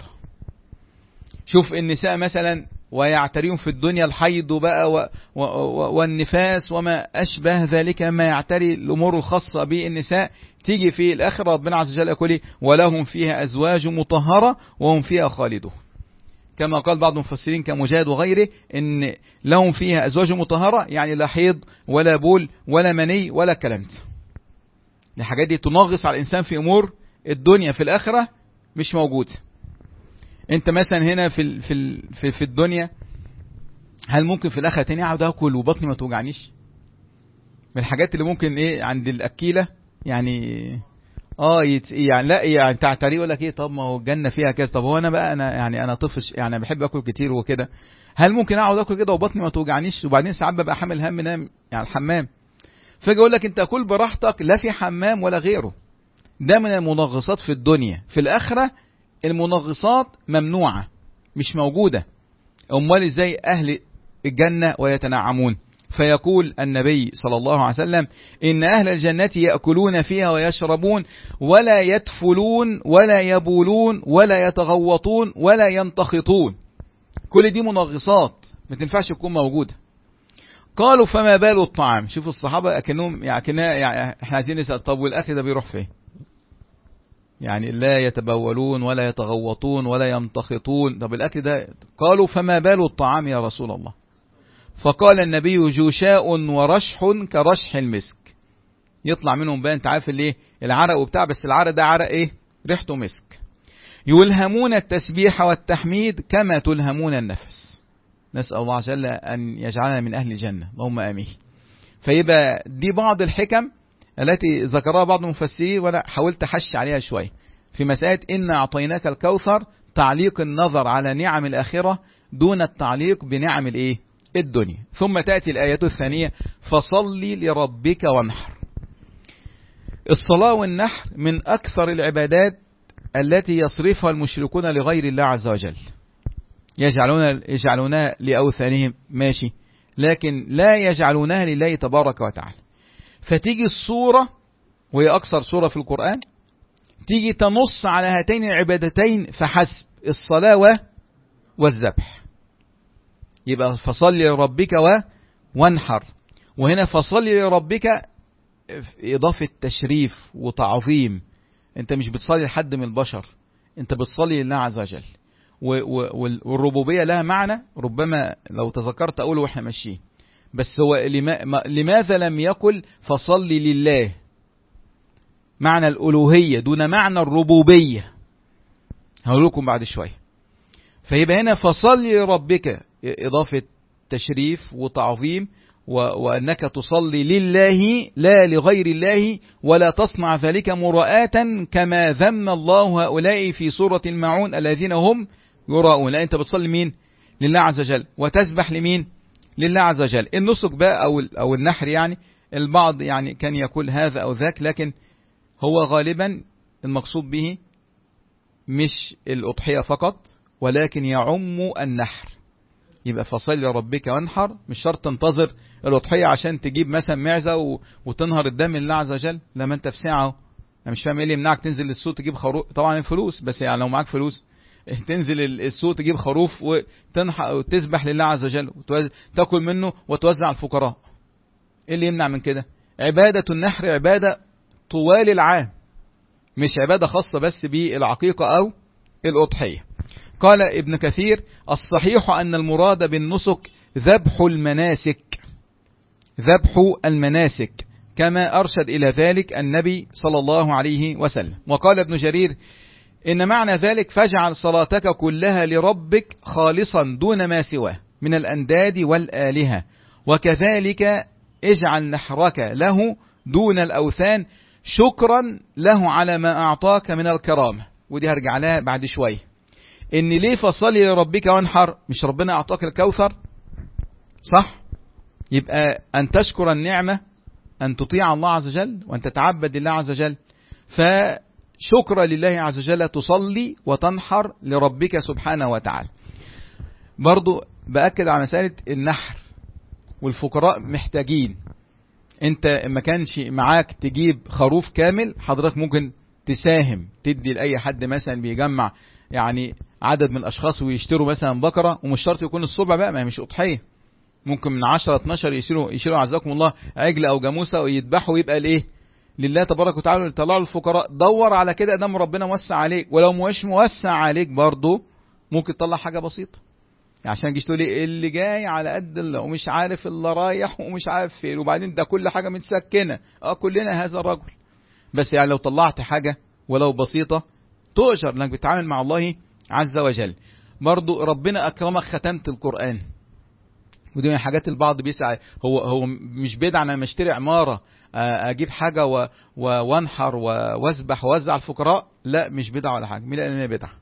شوف النساء مثلا ويعتريهم في الدنيا الحيض بقى و... و... و... والنفاس وما أشبه ذلك ما يعتري الأمور الخاصة بالنساء، تيجي في الآخرة ربنا عز وجل يقول: ولهم فيها أزواج مطهرة وهم فيها خالدون. كما قال بعض المفسرين كمجاهد وغيره إن لهم فيها أزواج مطهرة يعني لا حيض ولا بول ولا مني ولا الكلام ده. الحاجات دي تنغص على الإنسان في أمور الدنيا، في الآخرة مش موجود. انت مثلا هنا في في في, في الدنيا هل ممكن في الآخرة تاني اقعد اكل وبطني ما توجعنيش؟ من الحاجات اللي ممكن ايه عند الأكيلة يعني اه يت... يعني لا يعني تعتري يقول لك ايه: طب ما هو الجنة فيها كذا، طب هو انا بقى انا يعني انا طفش يعني بحب اكل كتير وكده، هل ممكن اقعد اكل كده وبطني ما توجعنيش؟ وبعدين ساعات ببقى حامل هم نام يعني الحمام، فاجي اقول لك انت كل براحتك لا في حمام ولا غيره. ده من المنغصات في الدنيا. في الآخرة المنغصات ممنوعة مش موجودة. امال ازاي اهل الجنة ويتنعمون؟ فيقول النبي صلى الله عليه وسلم: إن أهل الجنة يأكلون فيها ويشربون ولا يتفلون ولا يبولون ولا يتغوطون ولا ينتخطون. كل دي منغصات ما تنفعش تكون موجودة. قالوا: فما بال الطعام؟ شوفوا الصحابة أكنهم يعني, يعني احنا عايزين نسأل: طب والأكل ده بيروح فين؟ يعني لا يتبولون ولا يتغوطون ولا ينتخطون، طب الأكل ده؟ قالوا: فما بال الطعام يا رسول الله؟ فقال النبي: جوشاء ورشح كرشح المسك. يطلع منهم بقى انت عارف الايه العرق وبتاع، بس العرق ده عرق ايه ريحته مسك. يلهمون التسبيح والتحميد كما تلهمون النفس. نسأل الله عز وجل أن يجعلنا من أهل الجنة، اللهم آمين. فيبقى دي بعض الحكم التي ذكرها بعض المفسرين، ولا حاولت أحش عليها شوي في مسألة إن أعطيناك الكوثر، تعليق النظر على نعم الآخرة دون التعليق بنعم الايه الدنيا. ثم تأتي الآية الثانية: فصلي لربك وانحر. الصلاة والنحر من أكثر العبادات التي يصرفها المشركون لغير الله عز وجل. يجعلون يجعلونها لأوثانهم ماشي، لكن لا يجعلونها لله تبارك وتعالى. فتيجي الصورة وهي أكثر سورة في القرآن تيجي تنص على هاتين العبادتين فحسب: الصلاة والذبح. يبقى فصلي لربك وانحر، وهنا فصلي لربك إضافة تشريف وتعظيم. انت مش بتصلي لحد من البشر، انت بتصلي لله عز وجل. والربوبية لها معنى ربما لو تذكرت أقوله واحنا ماشيين، بس هو لماذا لم يقل فصلي لله؟ معنى الألوهية دون معنى الربوبية، هقول لكم بعد شوية. فيبقى هنا فصلي لربك إضافة تشريف وتعظيم، وأنك تصلي لله لا لغير الله، ولا تصنع ذلك مراءة كما ذم الله هؤلاء في سورة الماعون الذين هم يراءون. لا، أنت بتصلي مين؟ لله عز وجل. وتسبح لمين؟ لله عز وجل. النسك بقى أو أو النحر، يعني البعض يعني كان يقول هذا أو ذاك، لكن هو غالبا المقصود به مش الأضحية فقط ولكن يعم النحر. يبقى فصل لربك وانحر، مش شرط تنتظر الأضحية عشان تجيب مثلا معزة وتنهر الدم لله عز وجل. لما انت في ساعة، انا مش فاهم ايه اللي يمنعك تنزل للسوق تجيب خروف. طبعا الفلوس، بس يعني لو معاك فلوس تنزل السوق تجيب خروف وتنحر وتذبح لله عز وجل وتاكل منه وتوزع على الفقراء. ايه اللي يمنع من كده؟ عبادة النحر عبادة طوال العام، مش عبادة خاصة بس بالعقيقة أو الأضحية. قال ابن كثير: الصحيح أن المراد بالنسك ذبح المناسك، ذبح المناسك كما أرشد إلى ذلك النبي صلى الله عليه وسلم. وقال ابن جرير: إن معنى ذلك فاجعل صلاتك كلها لربك خالصا دون ما سواه من الأنداد والآلهة، وكذلك اجعل نحرك له دون الأوثان شكرا له على ما أعطاك من الكرامة. ودي هرجع لها بعد شوية. إن ليه فصلي لربك وانحر؟ مش ربنا أعطاك الكوثر؟ صح؟ يبقى أن تشكر النعمة، أن تطيع الله عز وجل وأن تتعبد لله عز وجل. فشكر لله عز وجل تصلي وتنحر لربك سبحانه وتعالى. برضو بأكد على مسألة النحر، والفقراء محتاجين. انت ما كانش معاك تجيب خروف كامل، حضرتك ممكن تساهم تدي لأي حد مثلا بيجمع يعني عدد من الأشخاص ويشتروا مثلا بقرة، ومش شرط يكون الصبع بقى، ما مش أضحية، ممكن من عشرة اتناشر يشيروا يشيروا عزكم الله عجل أو جاموسة ويذبحوا ويبقى الإيه لله تبارك وتعالى يطلعوا الفقراء. دور على كده، دام ربنا موسع عليك، ولو مش موسع عليك برضه ممكن تطلع حاجة بسيطة. عشان تجيش تقول لي اللي جاي على قد اللي ومش عارف اللي رايح ومش عارف فين، وبعدين ده كل حاجة متسكنة. اه كلنا هذا الرجل، بس يعني لو طلعت حاجة ولو بسيطة تؤجر انك بتتعامل مع الله عز وجل. برضو ربنا اكرمك ختمت القرآن، ودي من حاجات البعض بيسعى. هو هو مش بدعة انا مشتري عمارة اجيب حاجة و وانحر واذبح واوزع الفقراء، لا مش بدعة ولا حاجة. مين قال انها بدعة؟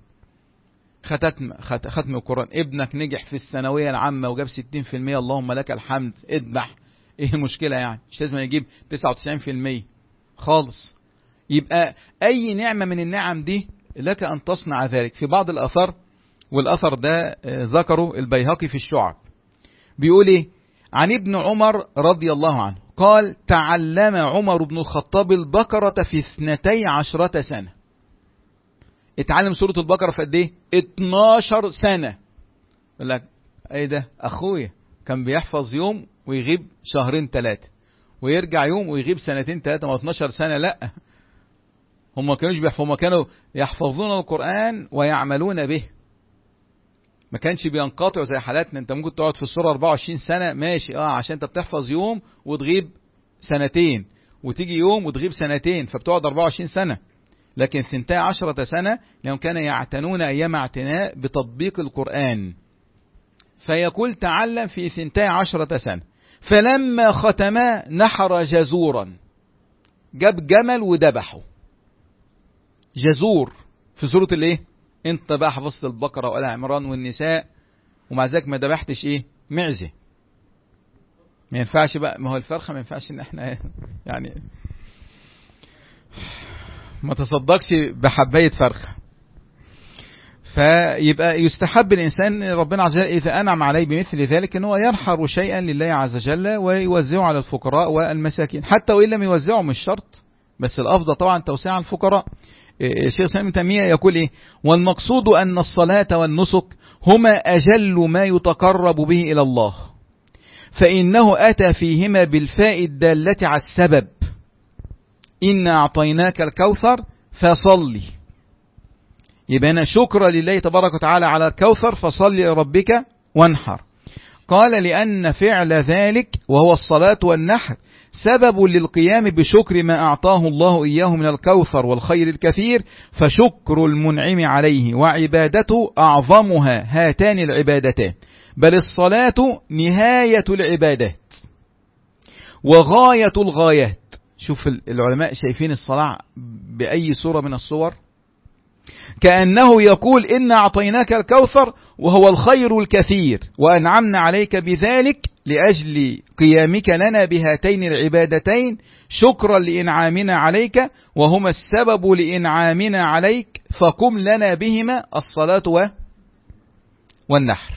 ختم ختم القرآن. ابنك نجح في الثانوية العامة وجاب ستين في المية، اللهم لك الحمد، اذبح. ايه المشكلة يعني؟ مش لازم يجيب تسعة وتسعين في المية خالص. يبقى اي نعمة من النعم دي لك ان تصنع ذلك. في بعض الاثار، والاثر ده ذكره البيهقي في الشعب، بيقول ايه؟ عن ابن عمر رضي الله عنه قال: تعلم عمر بن الخطاب البقرة في اثنتي عشرة سنة. اتعلم سورة البقرة في قد ايه؟ اتناشر سنة. يقول لك ايه ده؟ اخويا كان بيحفظ يوم ويغيب شهرين ثلاثة، ويرجع يوم ويغيب سنتين ثلاثة. ما اتناشر سنة لا، هم ما كانوش بيحفظوا، هم كانوا يحفظون القرآن ويعملون به. ما كانش بينقطعوا زي حالاتنا. انت ممكن تقعد في السورة أربعة وعشرين سنة ماشي، اه عشان انت بتحفظ يوم وتغيب سنتين، وتيجي يوم وتغيب سنتين، فبتقعد أربعة وعشرين سنة. لكن ثنتي عشرة سنة لأنهم كانوا يعتنون أيام اعتناء بتطبيق القرآن. فيقول: تعلم في ثنتي عشرة سنة. فلما ختما نحر جزورا، جاب جمل وذبحه. جزور في سورة الايه؟ انت بقى حفظت البقرة وآل عمران والنساء ومع ذلك ما ذبحتش ايه؟ معزة. ما ينفعش بقى، ما هو الفرخة ما ينفعش ان احنا يعني ما تصدقش بحباية فرخة. فيبقى يستحب الإنسان ربنا عز وجل إذا أنعم عليه بمثل ذلك أنه ينحر شيئا لله عز وجل ويوزعه على الفقراء والمساكين، حتى وإن لم يوزعه مش شرط، بس الأفضل طبعا توسيع الفقراء. الشيخ الإسلام ابن تيمية يقول إيه؟ والمقصود أن الصلاة والنسك هما أجل ما يتقرب به إلى الله، فإنه أتى فيهما بالفاء الدالة على السبب. إنا أعطيناك الكوثر فصلي. يبقى هنا شكر لله تبارك وتعالى على الكوثر، فصلي لربك وانحر. قال: لأن فعل ذلك وهو الصلاة والنحر سبب للقيام بشكر ما أعطاه الله إياه من الكوثر والخير الكثير، فشكر المنعم عليه وعبادته أعظمها هاتان العبادتان، بل الصلاة نهاية العبادات وغاية الغايات. شوف العلماء شايفين الصلاة بأي صورة من الصور، كأنه يقول إنا أعطيناك الكوثر وهو الخير الكثير وأنعمنا عليك بذلك لأجل قيامك لنا بهاتين العبادتين شكرا لإنعامنا عليك وهما السبب لإنعامنا عليك فقم لنا بهما الصلاة والنحر.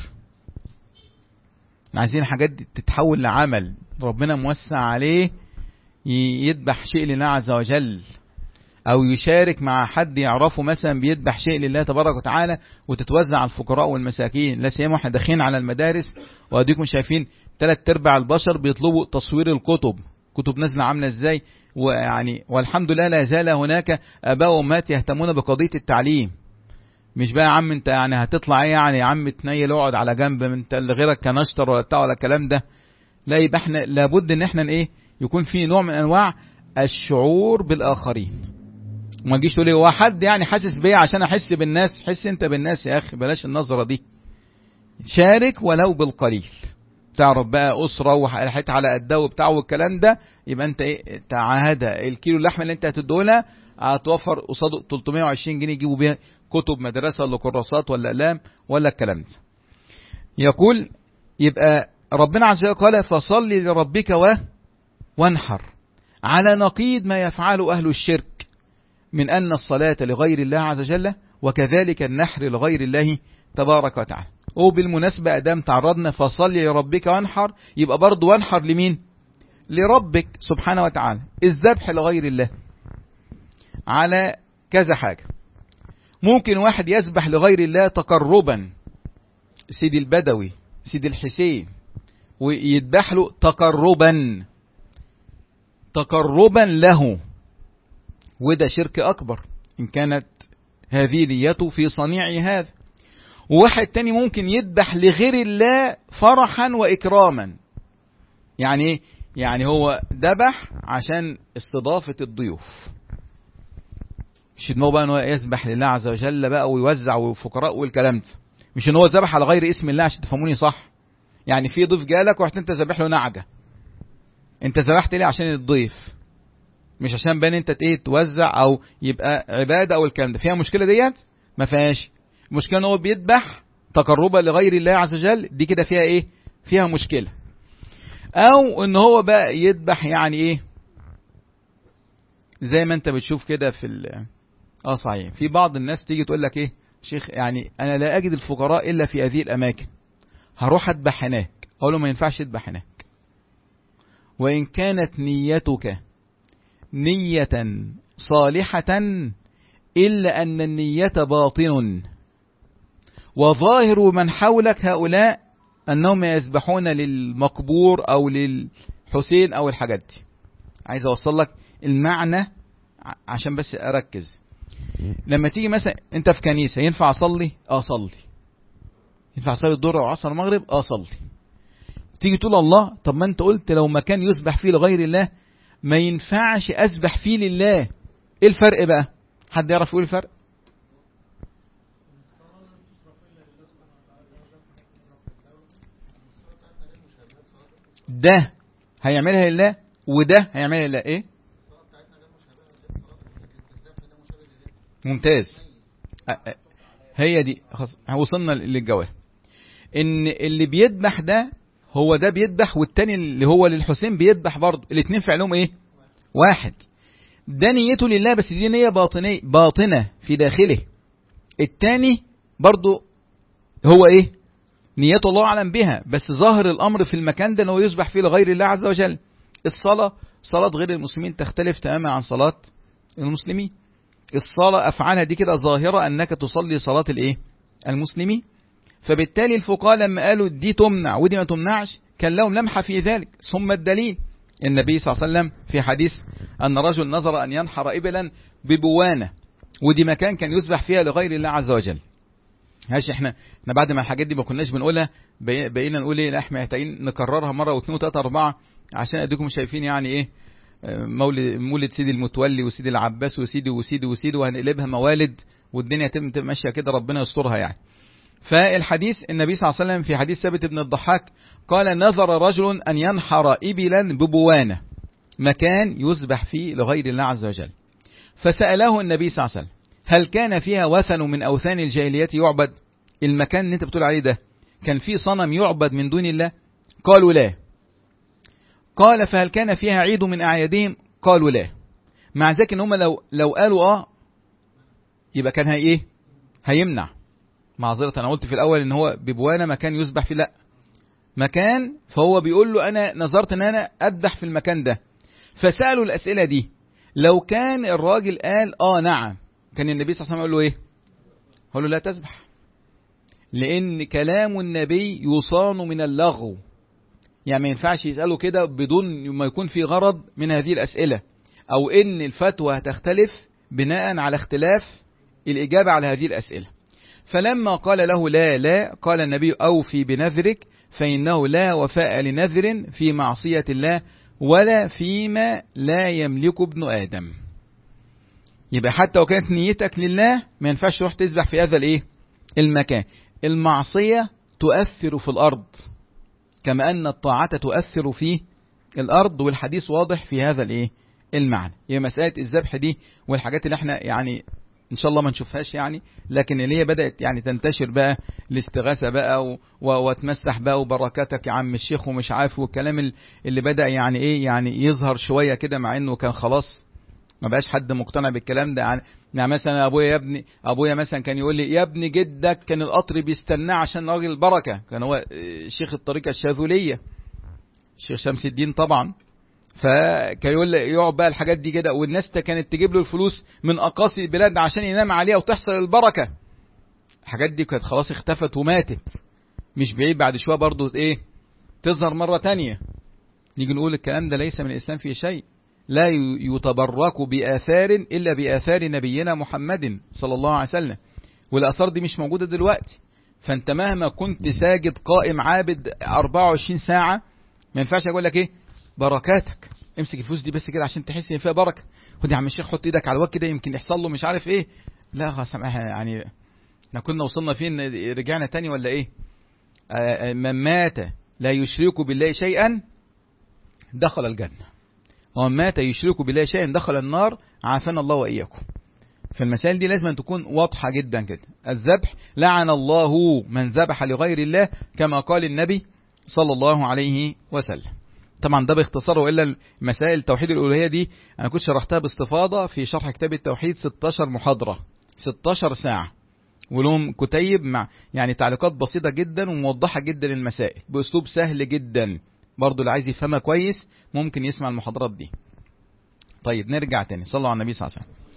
عايزين حاجات تتحول لعمل، ربنا موسع عليه يذبح شيء لله عز وجل، او يشارك مع حد يعرفه مثلا بيذبح شيء لله تبارك وتعالى وتتوزع على الفقراء والمساكين. لا سيما احنا داخلين على المدارس واديكم شايفين ثلاث ارباع البشر بيطلبوا تصوير الكتب، كتب نازله عامله ازاي، ويعني والحمد لله لا زال هناك اباء وامهات يهتمون بقضيه التعليم. مش بقى يا عم انت يعني هتطلع ايه يعني يا عم تنيل اقعد على جنب انت اللي غيرك كنشتر ولا بتاع ولا الكلام ده. لا، يبقى احنا لابد ان احنا ايه يكون في نوع من انواع الشعور بالاخرين. وما تجيش تقول لي هو حد يعني حاسس بيا عشان احس بالناس، حس انت بالناس يا اخي، بلاش النظره دي. شارك ولو بالقليل. تعرف بقى اسره وحيت على قدها وبتاع والكلام ده، يبقى انت ايه تعهد الكيلو اللحمه اللي انت هتديه لها هتوفر قصاده ثلاثمائة وعشرين جنيه يجيبوا بيها كتب مدرسه ولا كراسات ولا اقلام ولا الكلام ده. يقول يبقى ربنا عز وجل قال فصل لربك و وانحر، على نقيض ما يفعله اهل الشرك من أن الصلاة لغير الله عز وجل وكذلك النحر لغير الله تبارك وتعالى. وبالمناسبة أدام تعرضنا فصل لربك وانحر، يبقى برضو وانحر لمين؟ لربك سبحانه وتعالى. الذبح لغير الله على كذا حاجة. ممكن واحد يذبح لغير الله تقربا، سيدي البدوي سيدي الحسين، ويذبح له تقربا تقربا له، وده شرك أكبر إن كانت هذه نيته في صنيع هذا. وواحد تاني ممكن يذبح لغير الله فرحا وإكراما. يعني ايه؟ يعني هو ذبح عشان استضافة الضيوف، مش ان هو بقى ان هو يذبح لله عز وجل بقى ويوزع والفقراء والكلام ده. مش ان هو ذبح على غير اسم الله عشان تفهموني صح. يعني في ضيف جالك ورحت انت ذبح له نعجة، انت ذبحت ليه؟ عشان الضيف، مش عشان بان انت ايه توزع او يبقى عباده او الكلام ده. فيها مشكله ديت؟ ما فيهاش مشكله. ان هو بيذبح تقربا لغير الله عز وجل، دي كده فيها ايه؟ فيها مشكله. او ان هو بقى يذبح يعني ايه زي ما انت بتشوف كده في ال اه صحيح في بعض الناس تيجي تقول لك ايه شيخ، يعني انا لا اجد الفقراء الا في هذه الاماكن، هروح اذبح هناك. اقول له ما ينفعش تذبح هناك، وان كانت نيتك نية صالحة إلا أن النية باطن، وظاهر من حولك هؤلاء أنهم يذبحون للمقبور أو للحسين أو الحاجات دي. عايز أوصل لك المعنى عشان بس أركز. لما تيجي مثلا أنت في كنيسة، ينفع أصلي؟ آه صلي. ينفع أصلي الظهر وعصر المغرب؟ آه صلي. تيجي تقول الله، طب ما أنت قلت لو مكان يذبح فيه لغير الله ما ينفعش أسبح فيه لله. ايه الفرق بقى؟ حد يعرف يقول الفرق؟ ده هيعملها لله وده هيعملها لله. ايه ممتاز، هي دي وصلنا للجواب. ان اللي بيذبح ده هو ده بيذبح، والتاني اللي هو للحسين بيذبح برضه، الاثنين فعلهم ايه واحد. ده نيته لله بس دي نية باطنية باطنة في داخله. التاني برضه هو ايه نيته الله اعلم بها، بس ظاهر الامر في المكان ده انه يذبح فيه لغير الله عز وجل. الصلاة صلاة غير المسلمين تختلف تماما عن صلاة المسلمين. الصلاة افعالها دي كده ظاهرة انك تصلي صلاة الايه المسلمين. فبالتالي الفقهاء لما قالوا دي تمنع ودي ما تمنعش كان لهم لمحة في ذلك. ثم الدليل النبي صلى الله عليه وسلم في حديث أن رجل نظر أن ينحر إبلا ببوانة، ودي مكان كان يذبح فيها لغير الله عز وجل. هاش احنا احنا بعد ما الحاجات دي ما كناش بنقولها بقينا نقول ايه، لا احنا محتاجين نكررها مرة واثنين وثلاثة أربعة عشان اديكم شايفين يعني ايه مولد مولد سيدي المتولي وسيدي العباس وسيدي وسيدي وسيدي وهنقلبها موالد والدنيا تبقى ماشيه كده، ربنا يسترها يعني. فالحديث النبي صلى الله عليه وسلم في حديث ثابت بن الضحاك قال نذر رجل أن ينحر إبلا ببوانة، مكان يذبح فيه لغير الله عز وجل. فسأله النبي صلى الله عليه وسلم هل كان فيها وثن من أوثان الجاهلية يعبد؟ المكان اللي انت بتقول عليه ده كان فيه صنم يعبد من دون الله؟ قالوا لا. قال فهل كان فيها عيد من أعيادهم؟ قالوا لا. مع ذلك ان هم لو لو قالوا اه يبقى كان هي ايه؟ هيمنع. معذرة انا قلت في الاول ان هو ببوانا مكان يذبح فيه، لا مكان، فهو بيقول له انا نظرت ان انا اذبح في المكان ده. فسألوا الاسئلة دي. لو كان الراجل قال اه نعم، كان النبي صلى الله عليه وسلم يقول له ايه؟ قال له لا تذبح، لان كلام النبي يصان من اللغو. يعني ما ينفعش يسأله كده بدون ما يكون في غرض من هذه الاسئلة، او ان الفتوى هتختلف بناء على اختلاف الاجابة على هذه الاسئلة. فلما قال له لا لا، قال النبي أوفي بنذرك، فإنه لا وفاء لنذر في معصية الله ولا فيما لا يملك ابن آدم. يبقى حتى لو كانت نيتك لله ما ينفعش تروح تذبح في هذا الايه المكان. المعصية تؤثر في الأرض كما أن الطاعة تؤثر في الأرض، والحديث واضح في هذا الايه المعنى. هي مسألة الذبح دي والحاجات اللي احنا يعني ان شاء الله ما نشوفهاش يعني، لكن اللي هي بدأت يعني تنتشر بقى الاستغاثة بقى و... و... وتمسح بقى وبركاتك يا عم الشيخ ومش عارف، والكلام اللي بدأ يعني ايه يعني يظهر شوية كده، مع انه كان خلاص ما بقاش حد مقتنع بالكلام ده. يعني, يعني مثلا ابويا يا ابني ابويا مثلا كان يقول لي يا ابني جدك كان القطر بيستناه عشان راجل البركة، كان هو شيخ الطريقة الشاذلية الشيخ شمس الدين طبعا. فكان يقول لي يقعد بقى الحاجات دي كده، والناس كانت تجيب له الفلوس من اقاصي البلاد عشان ينام عليها وتحصل البركه. الحاجات دي كانت خلاص اختفت وماتت، مش بعيد بعد شويه برضو ايه تظهر مره تانية. نيجي نقول الكلام ده ليس من الاسلام فيه شيء، لا يتبرك باثار الا باثار نبينا محمد صلى الله عليه وسلم، والاثار دي مش موجوده دلوقتي. فانت مهما كنت ساجد قائم عابد أربعة وعشرين ساعه ما ينفعش اقول لك ايه بركاتك امسك الفلوس دي بس كده عشان تحس ان فيها بركه، خد يا عم الشيخ حط ايدك على الوجه كده يمكن يحصل له مش عارف ايه. لا سامحها يعني احنا كنا وصلنا فين؟ رجعنا تاني ولا ايه؟ آه من مات لا يشرك بالله شيئا دخل الجنه، ومن مات يشرك بالله شيئا دخل النار، عافانا الله واياكم. فالمسائل دي لازم تكون واضحه جدا كده. الذبح لعن الله من ذبح لغير الله كما قال النبي صلى الله عليه وسلم. طبعا ده باختصار، وإلا مسائل توحيد الألوهية دي أنا كنت شرحتها باستفاضة في شرح كتاب التوحيد ستاشر محاضرة ستاشر ساعة، ولهم كتيب مع يعني تعليقات بسيطة جدا وموضحة جدا المسائل بأسلوب سهل جدا. برضو اللي عايز يفهمها كويس ممكن يسمع المحاضرات دي. طيب نرجع تاني، صلوا على النبي صلى الله عليه وسلم.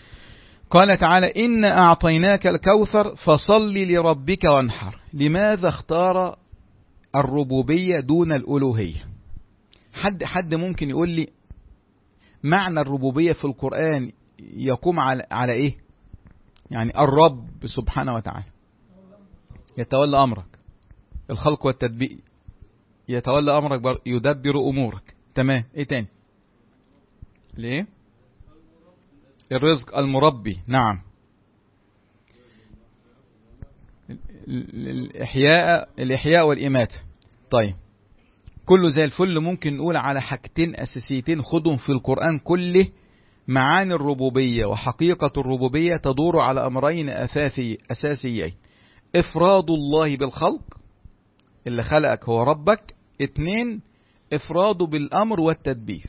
قال تعالى إن أعطيناك الكوثر فصل لربك وانحر. لماذا اختار الربوبية دون الألوهية؟ حد حد ممكن يقول لي معنى الربوبية في القرآن يقوم على على ايه؟ يعني الرب سبحانه وتعالى يتولى امرك، الخلق والتدبير، يتولى امرك، يدبر امورك، تمام. ايه تاني؟ ليه؟ الرزق، المربي، نعم. الاحياء الاحياء والاماتة. طيب كله زي الفل. ممكن نقول على حاجتين أساسيتين خدهم في القرآن كله. معاني الربوبية وحقيقة الربوبية تدور على أمرين أساسي أساسيين: إفراد الله بالخلق، اللي خلقك هو ربك. اتنين، إفراده بالأمر والتدبير.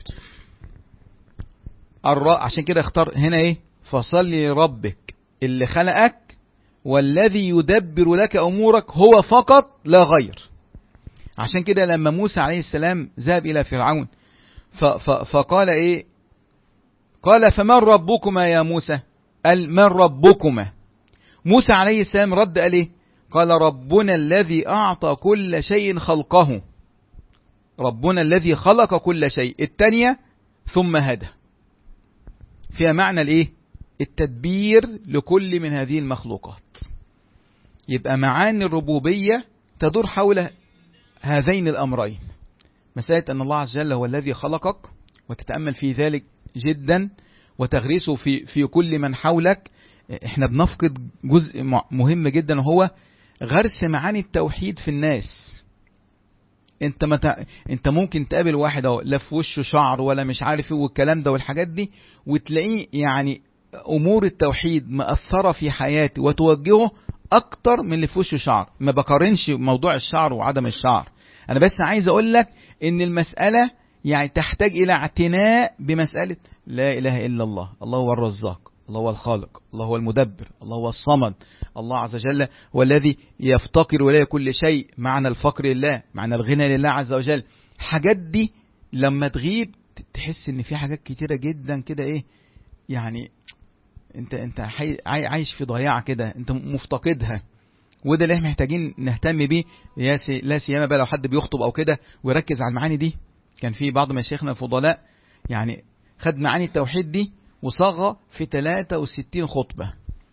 عشان كده اختار هنا ايه؟ فصل لربك اللي خلقك والذي يدبر لك أمورك هو فقط لا غير. عشان كده لما موسى عليه السلام ذهب إلى فرعون فقال إيه؟ قال فمن ربكما يا موسى؟ قال من ربكما؟ موسى عليه السلام رد قال إيه؟ قال ربنا الذي أعطى كل شيء خلقه. ربنا الذي خلق كل شيء. الثانية ثم هدى، فيها معنى الإيه؟ التدبير لكل من هذه المخلوقات. يبقى معاني الربوبية تدور حول هذين الأمرين: مسألة أن الله عز وجل هو الذي خلقك وتتأمل في ذلك جدا وتغريسه في في كل من حولك. احنا بنفقد جزء مهم جدا وهو غرس معاني التوحيد في الناس. انت متى انت ممكن تقابل واحد اهو لا في وشه شعر ولا مش عارف ايه والكلام ده والحاجات دي، وتلاقيه يعني أمور التوحيد مأثرة في حياتي وتوجهه أكتر من اللي في وشه شعر. ما بقارنش موضوع الشعر وعدم الشعر، أنا بس عايز أقول لك إن المسألة يعني تحتاج إلى اعتناء بمسألة لا إله إلا الله. الله هو الرزاق، الله هو الخالق، الله هو المدبر، الله هو الصمد، الله عز وجل هو الذي يفتقر إليه كل شيء. معنى الفقر لله، معنى الغنى لله عز وجل. حاجات دي لما تغيب تحس إن في حاجات كتيرة جدا كده إيه يعني انت انت عايش في ضياع كده، انت مفتقدها. وده اللي احنا محتاجين نهتم بيه، لا سيما بقى لو حد بيخطب او كده ويركز على المعاني دي. كان في بعض مشايخنا الفضلاء يعني خد معاني التوحيد دي وصاغها في ثلاثة وستين خطبة.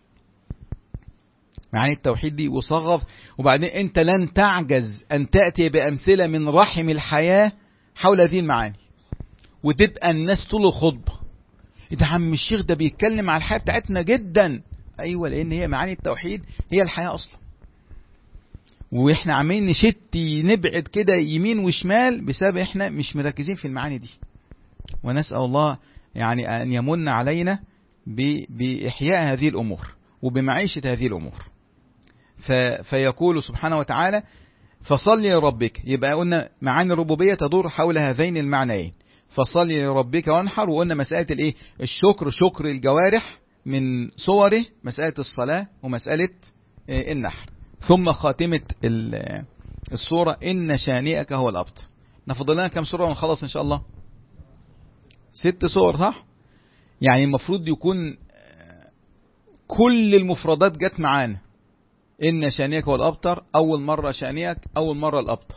معاني التوحيد دي وصاغها، وبعدين انت لن تعجز ان تأتي بأمثلة من رحم الحياة حول هذه المعاني، وتبقى الناس طول الخطبة ده عم الشيخ ده بيتكلم على الحياة بتاعتنا جدا. ايوه، لان هي معاني التوحيد هي الحياة اصلا، واحنا عمالين نشت نبعد كده يمين وشمال بسبب احنا مش مركزين في المعاني دي. ونسأل الله يعني ان يمن علينا بإحياء هذه الامور وبمعيشة هذه الامور. فيقول سبحانه وتعالى فصل لربك. يبقى قلنا معاني الربوبية تدور حول هذين المعنيين، فصل لربك وانحر. وقلنا مسألة الايه الشكر، شكر الجوارح من صوره مسألة الصلاة ومسألة النحر. ثم خاتمة الصورة إن شانئك هو الأبتر. نفضل لنا كم صورة ونخلص إن شاء الله؟ ست صور صح؟ يعني المفروض يكون كل المفردات جت معانا. إن شانئك هو الأبتر، أول مرة شانئك، أول مرة الأبتر.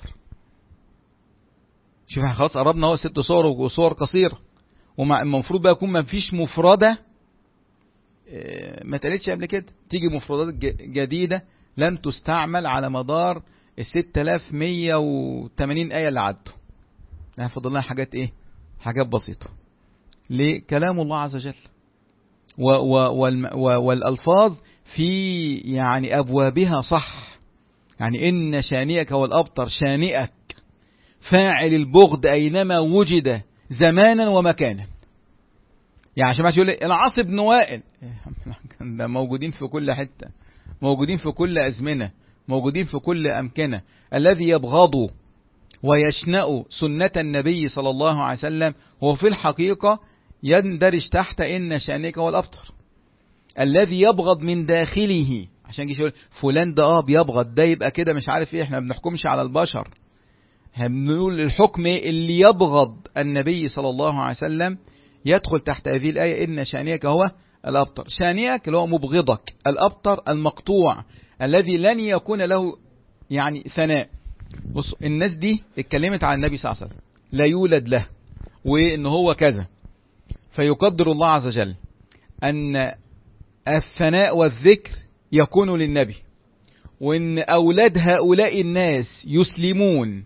شوف احنا خلاص قربنا، هو ست صور وصور قصيرة، والمفروض بقى يكون ما فيش مفردة ما اتقالتش قبل كده. تيجي مفردات جديدة لن تستعمل على مدار ستة آلاف ومية وثمانين آية اللي عدوا. يعني فضل لنا حاجات ايه حاجات بسيطة لكلام الله عز وجل. و و والألفاظ في يعني أبوابها صح. يعني إن شانئك هو الأبتر، شانئك فاعل البغض أينما وجد زمانا ومكانا. يعني عشان ما يقول لي العاص بن وائل ده موجودين في كل حتة، موجودين في كل أزمنة، موجودين في كل أمكنة. الذي يبغض ويشنأ سنة النبي صلى الله عليه وسلم هو في الحقيقة يندرج تحت إن شأنك هو الأبتر. الذي يبغض من داخله، عشان يقول فلان ده اه بيبغض، ده يبقى كده مش عارف ايه. احنا بنحكمش على البشر، بنقول الحكم اللي يبغض النبي صلى الله عليه وسلم يدخل تحت هذه الآية إن شانئك هو الأبتر. شانئك اللي هو مبغضك، الأبتر المقطوع الذي لن يكون له يعني ثناء. بص الناس دي اتكلمت عن النبي صلى الله عليه وسلم لا يولد له وإن هو كذا، فيقدر الله عز وجل أن الثناء والذكر يكون للنبي، وإن أولاد هؤلاء الناس يسلمون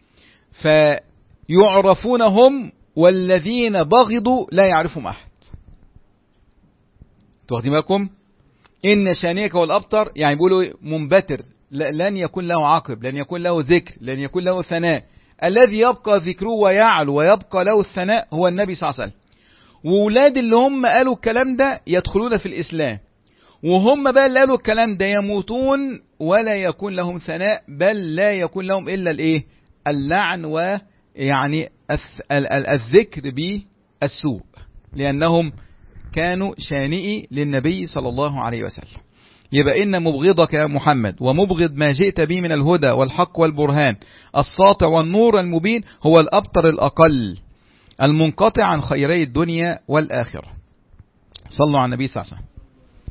فيعرفونهم، والذين بغضوا لا يعرفهم أحد. واخدين بالكم؟ إن شانئك والأبتر يعني بيقولوا منبتر، لن يكون له عقب، لن يكون له ذكر، لن يكون له ثناء. الذي يبقى ذكره ويعلو ويبقى له الثناء هو النبي صلى الله عليه وسلم. وولاد اللي هم قالوا الكلام ده يدخلون في الإسلام، وهم بقى اللي قالوا الكلام ده يموتون ولا يكون لهم ثناء، بل لا يكون لهم إلا الإيه؟ اللعن ويعني الذكر بالسوء، لأنهم كانوا شانئي للنبي صلى الله عليه وسلم. يبقى إن مبغضك يا محمد ومبغض ما جئت به من الهدى والحق والبرهان الساطع والنور المبين هو الأبتر الأقل المنقطع عن خيري الدنيا والآخرة. صلوا على النبي صلى الله عليه وسلم.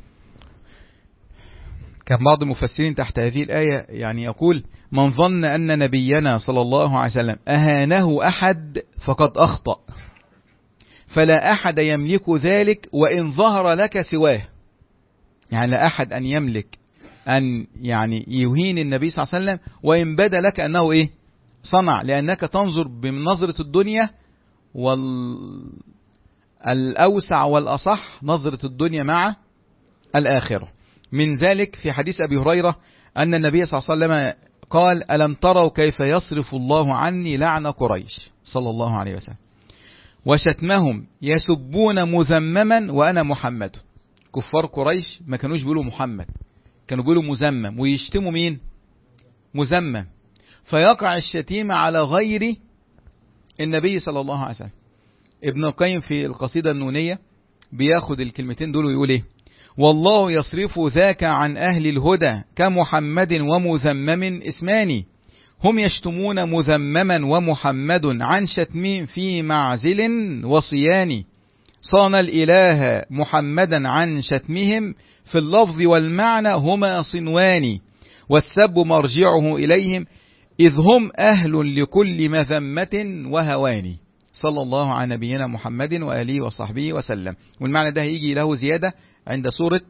كان بعض المفسرين تحت هذه الآية يعني يقول من ظن أن نبينا صلى الله عليه وسلم أهانه أحد فقد أخطأ، فلا أحد يملك ذلك وإن ظهر لك سواه. يعني لا أحد أن يملك أن يعني يهين النبي صلى الله عليه وسلم وإن بدا لك أنه إيه صنع، لأنك تنظر بنظرة الدنيا، والأوسع والأصح نظرة الدنيا مع الآخرة. من ذلك في حديث أبي هريرة أن النبي صلى الله عليه وسلم قال ألم تروا كيف يصرف الله عني لعن قريش صلى الله عليه وسلم وشتمهم يسبون مذمما وأنا محمد. كفار قريش ما كانوش بيقولوا محمد، كانوا بيقولوا مزمم، ويشتموا مين؟ مزمم، فيقع الشتيمة على غير النبي صلى الله عليه وسلم. ابن القيم في القصيدة النونية بياخد الكلمتين دول ويقول ايه؟ والله يصرف ذاك عن أهل الهدى كمحمد ومذمم اسمان، هم يشتمون مذمما ومحمد عن شتم في معزل وصيان، صان الإله محمدا عن شتمهم في اللفظ والمعنى هما صنوان، والسب مرجعه إليهم إذ هم أهل لكل مذمة وهوان. صلى الله على نبينا محمد وآله وصحبه وسلم. والمعنى ده هيجي له زيادة عند سورة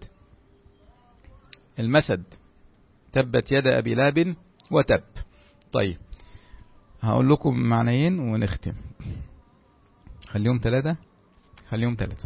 المسد، تبت يد أبي لهب وتب. طيب هقول لكم معنيين ونختم، خليهم ثلاثة خليهم ثلاثة.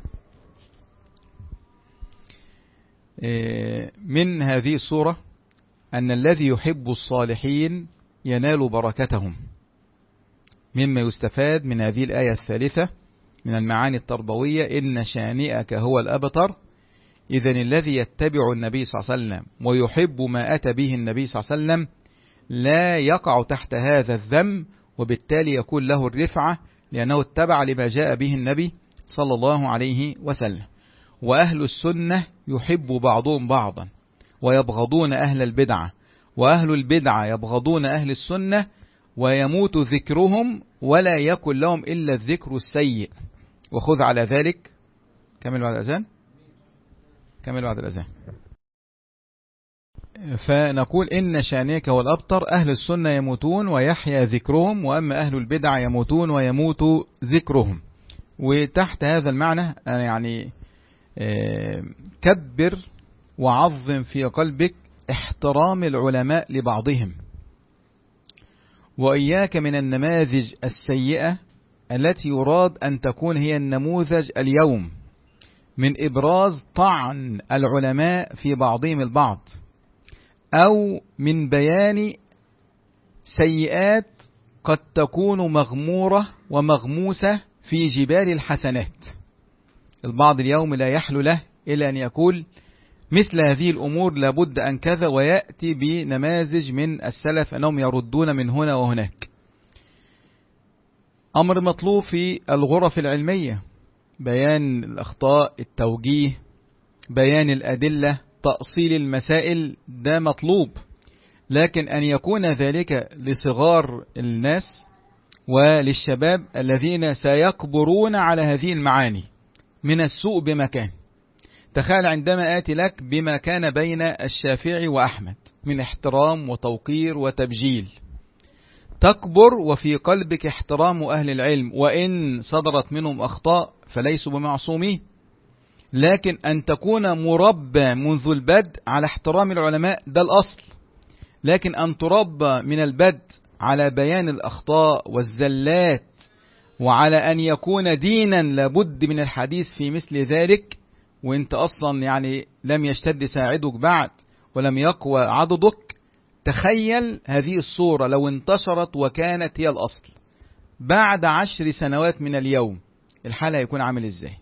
من هذه الصورة أن الذي يحب الصالحين ينال بركتهم. مما يستفاد من هذه الآية الثالثة من المعاني التربوية إن شانئك هو الأبتر. إذن الذي يتبع النبي صلى الله عليه وسلم ويحب ما أتى به النبي صلى الله عليه وسلم لا يقع تحت هذا الذم، وبالتالي يكون له الرفعة لأنه اتبع لما جاء به النبي صلى الله عليه وسلم. وأهل السنة يحب بعضهم بعضا ويبغضون أهل البدعة، وأهل البدعة يبغضون أهل السنة ويموت ذكرهم ولا يكن لهم إلا الذكر السيء. وخذ على ذلك. كمل بعد الأذان كمل بعد الأذان. فنقول إن شانيك والأبتر أهل السنة يموتون ويحيا ذكرهم، وأما أهل البدع يموتون ويموت ذكرهم. وتحت هذا المعنى أنا يعني كبر وعظم في قلبك احترام العلماء لبعضهم، وإياك من النماذج السيئة التي يراد أن تكون هي النموذج اليوم من إبراز طعن العلماء في بعضهم البعض، أو من بيان سيئات قد تكون مغمورة ومغموسة في جبال الحسنات. البعض اليوم لا يحلو له إلا أن يقول مثل هذه الأمور لابد أن كذا، ويأتي بنماذج من السلف أنهم يردون من هنا وهناك. أمر مطلوب في الغرف العلمية، بيان الأخطاء، التوجيه، بيان الأدلة، تأصيل المسائل، ده مطلوب. لكن أن يكون ذلك لصغار الناس وللشباب الذين سيكبرون على هذه المعاني من السوء بمكان. تخيل عندما آتي لك بما كان بين الشافعي وأحمد من احترام وتوقير وتبجيل، تكبر وفي قلبك احترام أهل العلم، وإن صدرت منهم أخطاء فليسوا بمعصومين، لكن أن تكون مربى منذ البدء على احترام العلماء ده الأصل. لكن أن تربى من البدء على بيان الأخطاء والزلات، وعلى أن يكون دينا لابد من الحديث في مثل ذلك، وانت أصلا يعني لم يشتد ساعدك بعد ولم يقوى عضدك. تخيل هذه الصورة لو انتشرت وكانت هي الأصل بعد عشر سنوات من اليوم، الحال هيكون عامل ازاي؟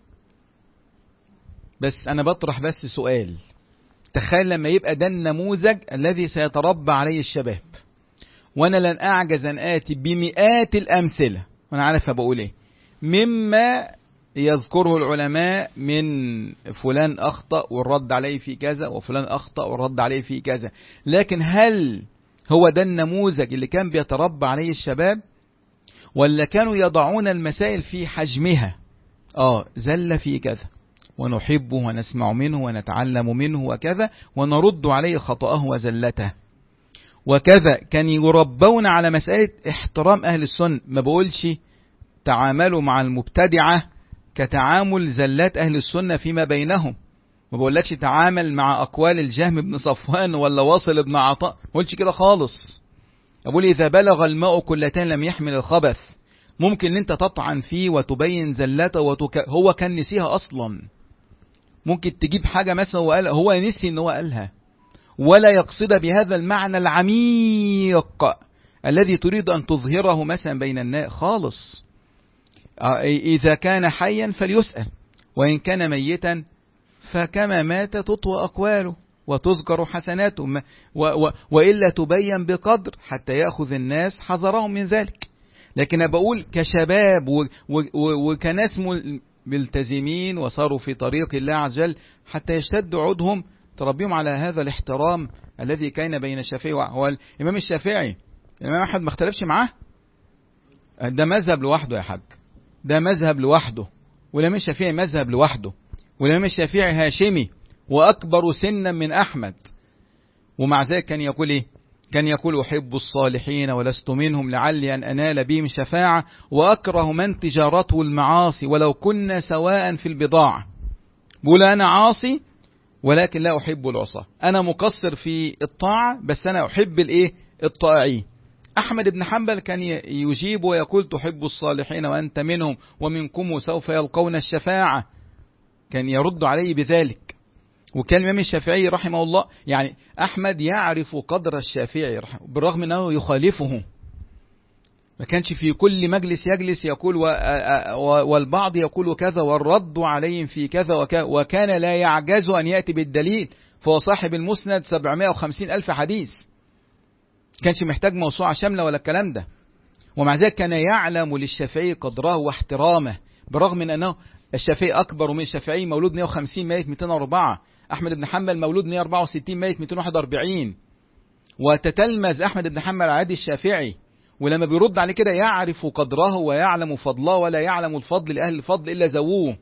بس أنا بطرح بس سؤال، تخيل لما يبقى ده النموذج الذي سيتربى عليه الشباب. وأنا لن أعجز أن آتي بمئات الأمثلة، وأنا عارف بقول إيه، مما يذكره العلماء من فلان أخطأ والرد عليه في كذا، وفلان أخطأ والرد عليه في كذا. لكن هل هو ده النموذج اللي كان بيتربى عليه الشباب، ولا كانوا يضعون المسائل في حجمها؟ آه زل في كذا ونحبه ونسمع منه ونتعلم منه وكذا، ونرد عليه خطأه وزلته وكذا. كان يربون على مسألة احترام أهل السنة. ما بقولش تعاملوا مع المبتدعة كتعامل زلات أهل السنة فيما بينهم، ما بقولكش تعامل مع أقوال الجهم بن صفوان ولا واصل بن عطاء، ما بقولش كده خالص. أقول إذا بلغ الماء كلتين لم يحمل الخبث. ممكن ان انت تطعن فيه وتبين زلاته وتك... هو كان نسيها أصلا. ممكن تجيب حاجة مثلا وقال هو نسي ان هو قالها، ولا يقصد بهذا المعنى العميق الذي تريد أن تظهره مثلا بين الناس خالص. إذا كان حيا فليسأل، وإن كان ميتا فكما مات تطوى أقواله وتذكر حسناته، و و وإلا تبين بقدر حتى يأخذ الناس حذرهم من ذلك. لكن أنا بقول كشباب و و وكناس ملتزمين وصاروا في طريق الله عز وجل حتى يشتد عودهم، تربيهم على هذا الاحترام الذي كان بين الشافعي. هو الإمام الشافعي الإمام أحمد ما اختلفش معاه، ده مذهب لوحده يا حاج، ده مذهب لوحده، والإمام الشافعي مذهب لوحده، والإمام الشافعي هاشمي وأكبر سنا من أحمد، ومع ذلك كان يقول إيه؟ كان يقول أحب الصالحين ولست منهم لعلي أن أنال بهم شفاعة، وأكره من تجارته المعاصي ولو كنا سواء في البضاعة. بقول أنا عاصي ولكن لا أحب العصاة، أنا مقصر في الطاعة بس أنا أحب الإيه؟ الطائعين. أحمد بن حنبل كان يجيب ويقول تحب الصالحين وأنت منهم ومنكم سوف يلقون الشفاعة، كان يرد عليه بذلك. وكان الإمام الشافعي رحمه الله، يعني أحمد يعرف قدر الشافعي بالرغم أنه يخالفه، ما كانش في كل مجلس يجلس يقول والبعض يقول كذا والرد عليهم في كذا وكذا، وكان لا يعجز أن يأتي بالدليل، فهو صاحب المسند سبعمائة وخمسين ألف حديث، كانش محتاج موسوعة شاملة ولا الكلام ده. ومع ذلك كان يعلم للشافعي قدره واحترامه، برغم من أنه الشافعي أكبر من الشافعي، مولود مئة وخمسين ميت مئتين وأربعة، أحمد بن حنبل مولود مئة وأربعة وستين ميت مئتين وواحد وأربعين، وتتلمذ أحمد بن حنبل عادي الشافعي، ولما بيرد عليه كده يعرف قدره ويعلم فضله، ولا يعلم الفضل لأهل الفضل إلا زووه،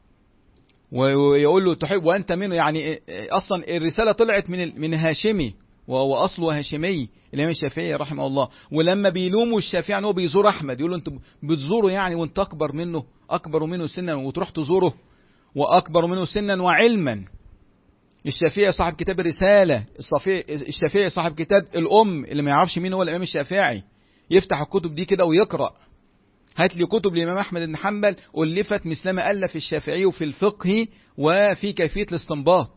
ويقول له تحب وأنت منه. يعني أصلا الرسالة طلعت من من هاشمي وهو أصله هاشمي الإمام الشافعي رحمه الله. ولما بيلوموا الشافعي أنه بيزور أحمد يقولوا أنت بتزوره يعني وأنت أكبر منه، أكبر منه سنا وتروح تزوره، وأكبر منه سنا وعلما. الشافعي صاحب كتاب الرسالة، الشافعي صاحب كتاب الأم، اللي ما يعرفش مين هو الإمام الشافعي يفتح الكتب دي كده ويقرأ. هات لي كتب الإمام أحمد بن حنبل ألفت مثلما ألف الشافعي في الفقه وفي كيفية الاستنباط.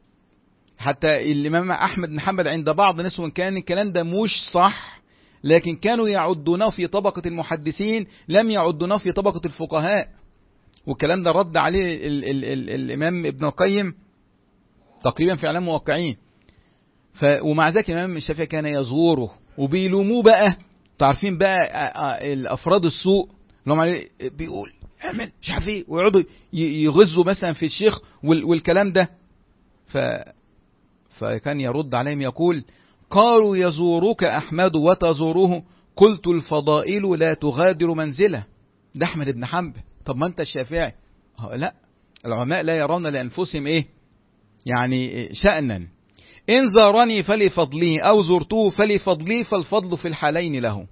حتى الإمام أحمد بن حنبل عند بعض الناس وإن كان الكلام ده مش صح، لكن كانوا يعدونه في طبقة المحدثين، لم يعدونه في طبقة الفقهاء. والكلام ده رد عليه ال ال ال الإمام ابن القيم تقريبا في إعلام موقعين. ومع ذلك الإمام الشافعي كان يزوره وبيلوموه بقى. تعرفين بقى الأفراد السوء اللي هم عليه بيقول اعمل مش عارف ايه، ويقعدوا يغزوا مثلا في الشيخ والكلام ده. ف فكان يرد عليهم يقول قالوا يزورك أحمد وتزوره، قلت الفضائل لا تغادر منزله. ده أحمد بن حنبل. طب ما أنت الشافعي. لا، العلماء لا يرون لأنفسهم إيه يعني شأنا، إن زارني فلفضله أو زرته فلفضلي، فالفضل في الحالين له.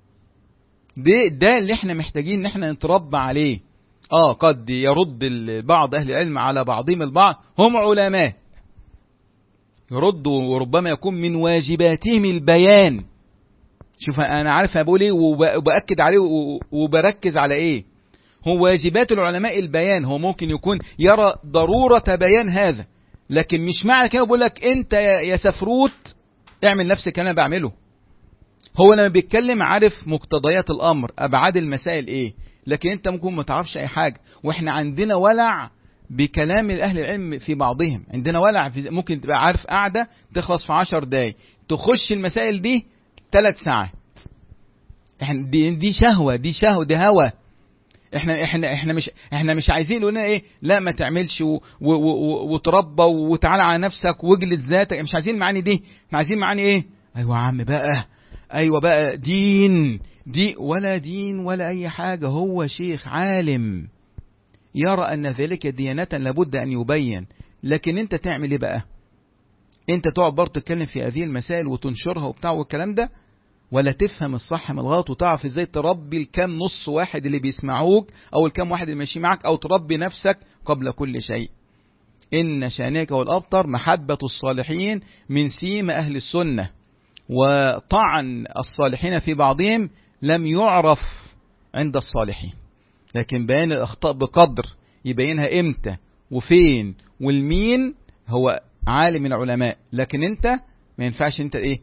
ده, ده اللي احنا محتاجين ان احنا نتربى عليه. اه قد يرد بعض أهل العلم على بعضهم البعض، هم علماء يردوا وربما يكون من واجباتهم البيان. شوف أنا عارف أنا بقول إيه وبأكد عليه وبركز على إيه. هو واجبات العلماء البيان. هو ممكن يكون يرى ضرورة بيان هذا، لكن مش معنى كده بقول لك أنت يا سفروت اعمل نفس الكلام اللي بعمله. هو لما بيتكلم عارف مقتضيات الأمر، أبعاد المسائل إيه، لكن أنت ممكن ما تعرفش أي حاجة. وإحنا عندنا ولع بكلام أهل العلم في بعضهم، عندنا ولع في ممكن تبقى عارف قاعدة تخلص في عشر دقايق، تخش المسائل دي ثلاث ساعات. احنا دي, دي شهوة دي شهوة دي هوى. احنا احنا احنا مش احنا مش عايزين نقول ايه لا ما تعملش و و و وتربى وتعالى على نفسك واجلد ذاتك. مش عايزين معاني دي، احنا عايزين معاني ايه؟ ايوه يا عم بقى، ايوه بقى دين دي ولا دين ولا اي حاجة. هو شيخ عالم يرى أن ذلك ديانة لابد أن يبين، لكن أنت تعمل إيه بقى؟ أنت تقعد برضه تتكلم في هذه المسائل وتنشرها وبتاع والكلام ده، ولا تفهم الصح من الغلط وتعرف إزاي تربي الكام نص واحد اللي بيسمعوك أو الكام واحد اللي ماشي معك، أو تربي نفسك قبل كل شيء. إن شانئك والأبتر محبة الصالحين من سيم أهل السنة، وطعن الصالحين في بعضهم لم يعرف عند الصالحين، لكن بيان الأخطاء بقدر يبينها إمتى وفين والمين هو عالم من العلماء. لكن أنت ما ينفعش أنت إيه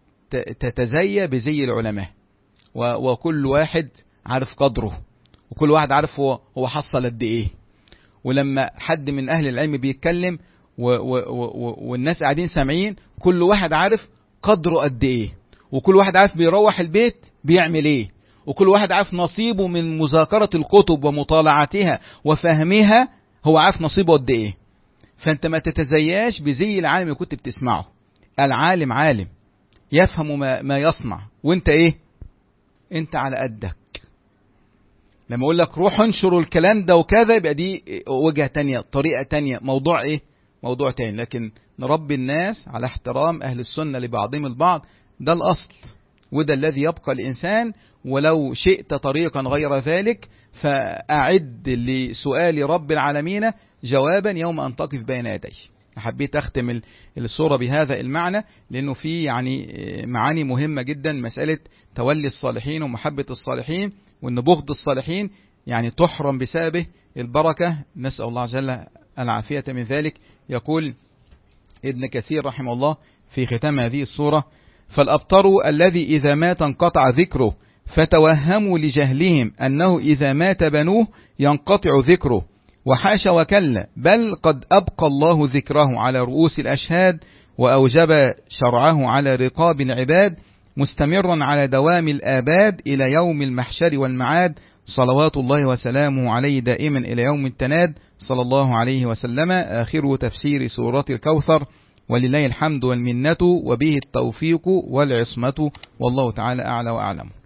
تتزي بزي العلماء، وكل واحد عارف قدره، وكل واحد عارف هو هو حصل قد إيه، ولما حد من أهل العلم بيتكلم و و و والناس قاعدين سامعين، كل واحد عارف قدره قد إيه، وكل واحد عارف بيروح البيت بيعمل إيه، وكل واحد عارف نصيبه من مذاكرة الكتب ومطالعتها وفهمها، هو عارف نصيبه قد إيه. فأنت ما تتزياش بزي العالم اللي كنت بتسمعه. العالم عالم يفهم ما, ما يصنع، وانت ايه؟ انت على قدك. لما اقول لك روح انشروا الكلام ده وكذا، يبقى دي وجهة تانية، طريقة تانية، موضوع ايه؟ موضوع تاني. لكن نربي الناس على احترام اهل السنة لبعضهم البعض، ده الاصل، وده الذي يبقى الانسان. ولو شئت طريقا غير ذلك فاعد لسؤال رب العالمين جوابا يوم ان تقف بين يديه. حبيت أختم الصورة بهذا المعنى، لأنه في يعني معاني مهمة جدا، مسألة تولي الصالحين ومحبة الصالحين، وأن بغض الصالحين يعني تحرم بسببه البركة. نسأل الله عز وجل العافية من ذلك. يقول ابن كثير رحمه الله في ختام هذه الصورة: فالأبتر الذي إذا مات انقطع ذكره، فتوهموا لجهلهم أنه إذا مات بنوه ينقطع ذكره، وحاش وكلا، بل قد أبقى الله ذكره على رؤوس الأشهاد، وأوجب شرعه على رقاب العباد، مستمرا على دوام الآباد إلى يوم المحشر والمعاد، صلوات الله وسلامه عليه دائما إلى يوم التناد، صلى الله عليه وسلم. آخر تفسير سورة الكوثر، ولله الحمد والمنة، وبه التوفيق والعصمة، والله تعالى أعلى وأعلم.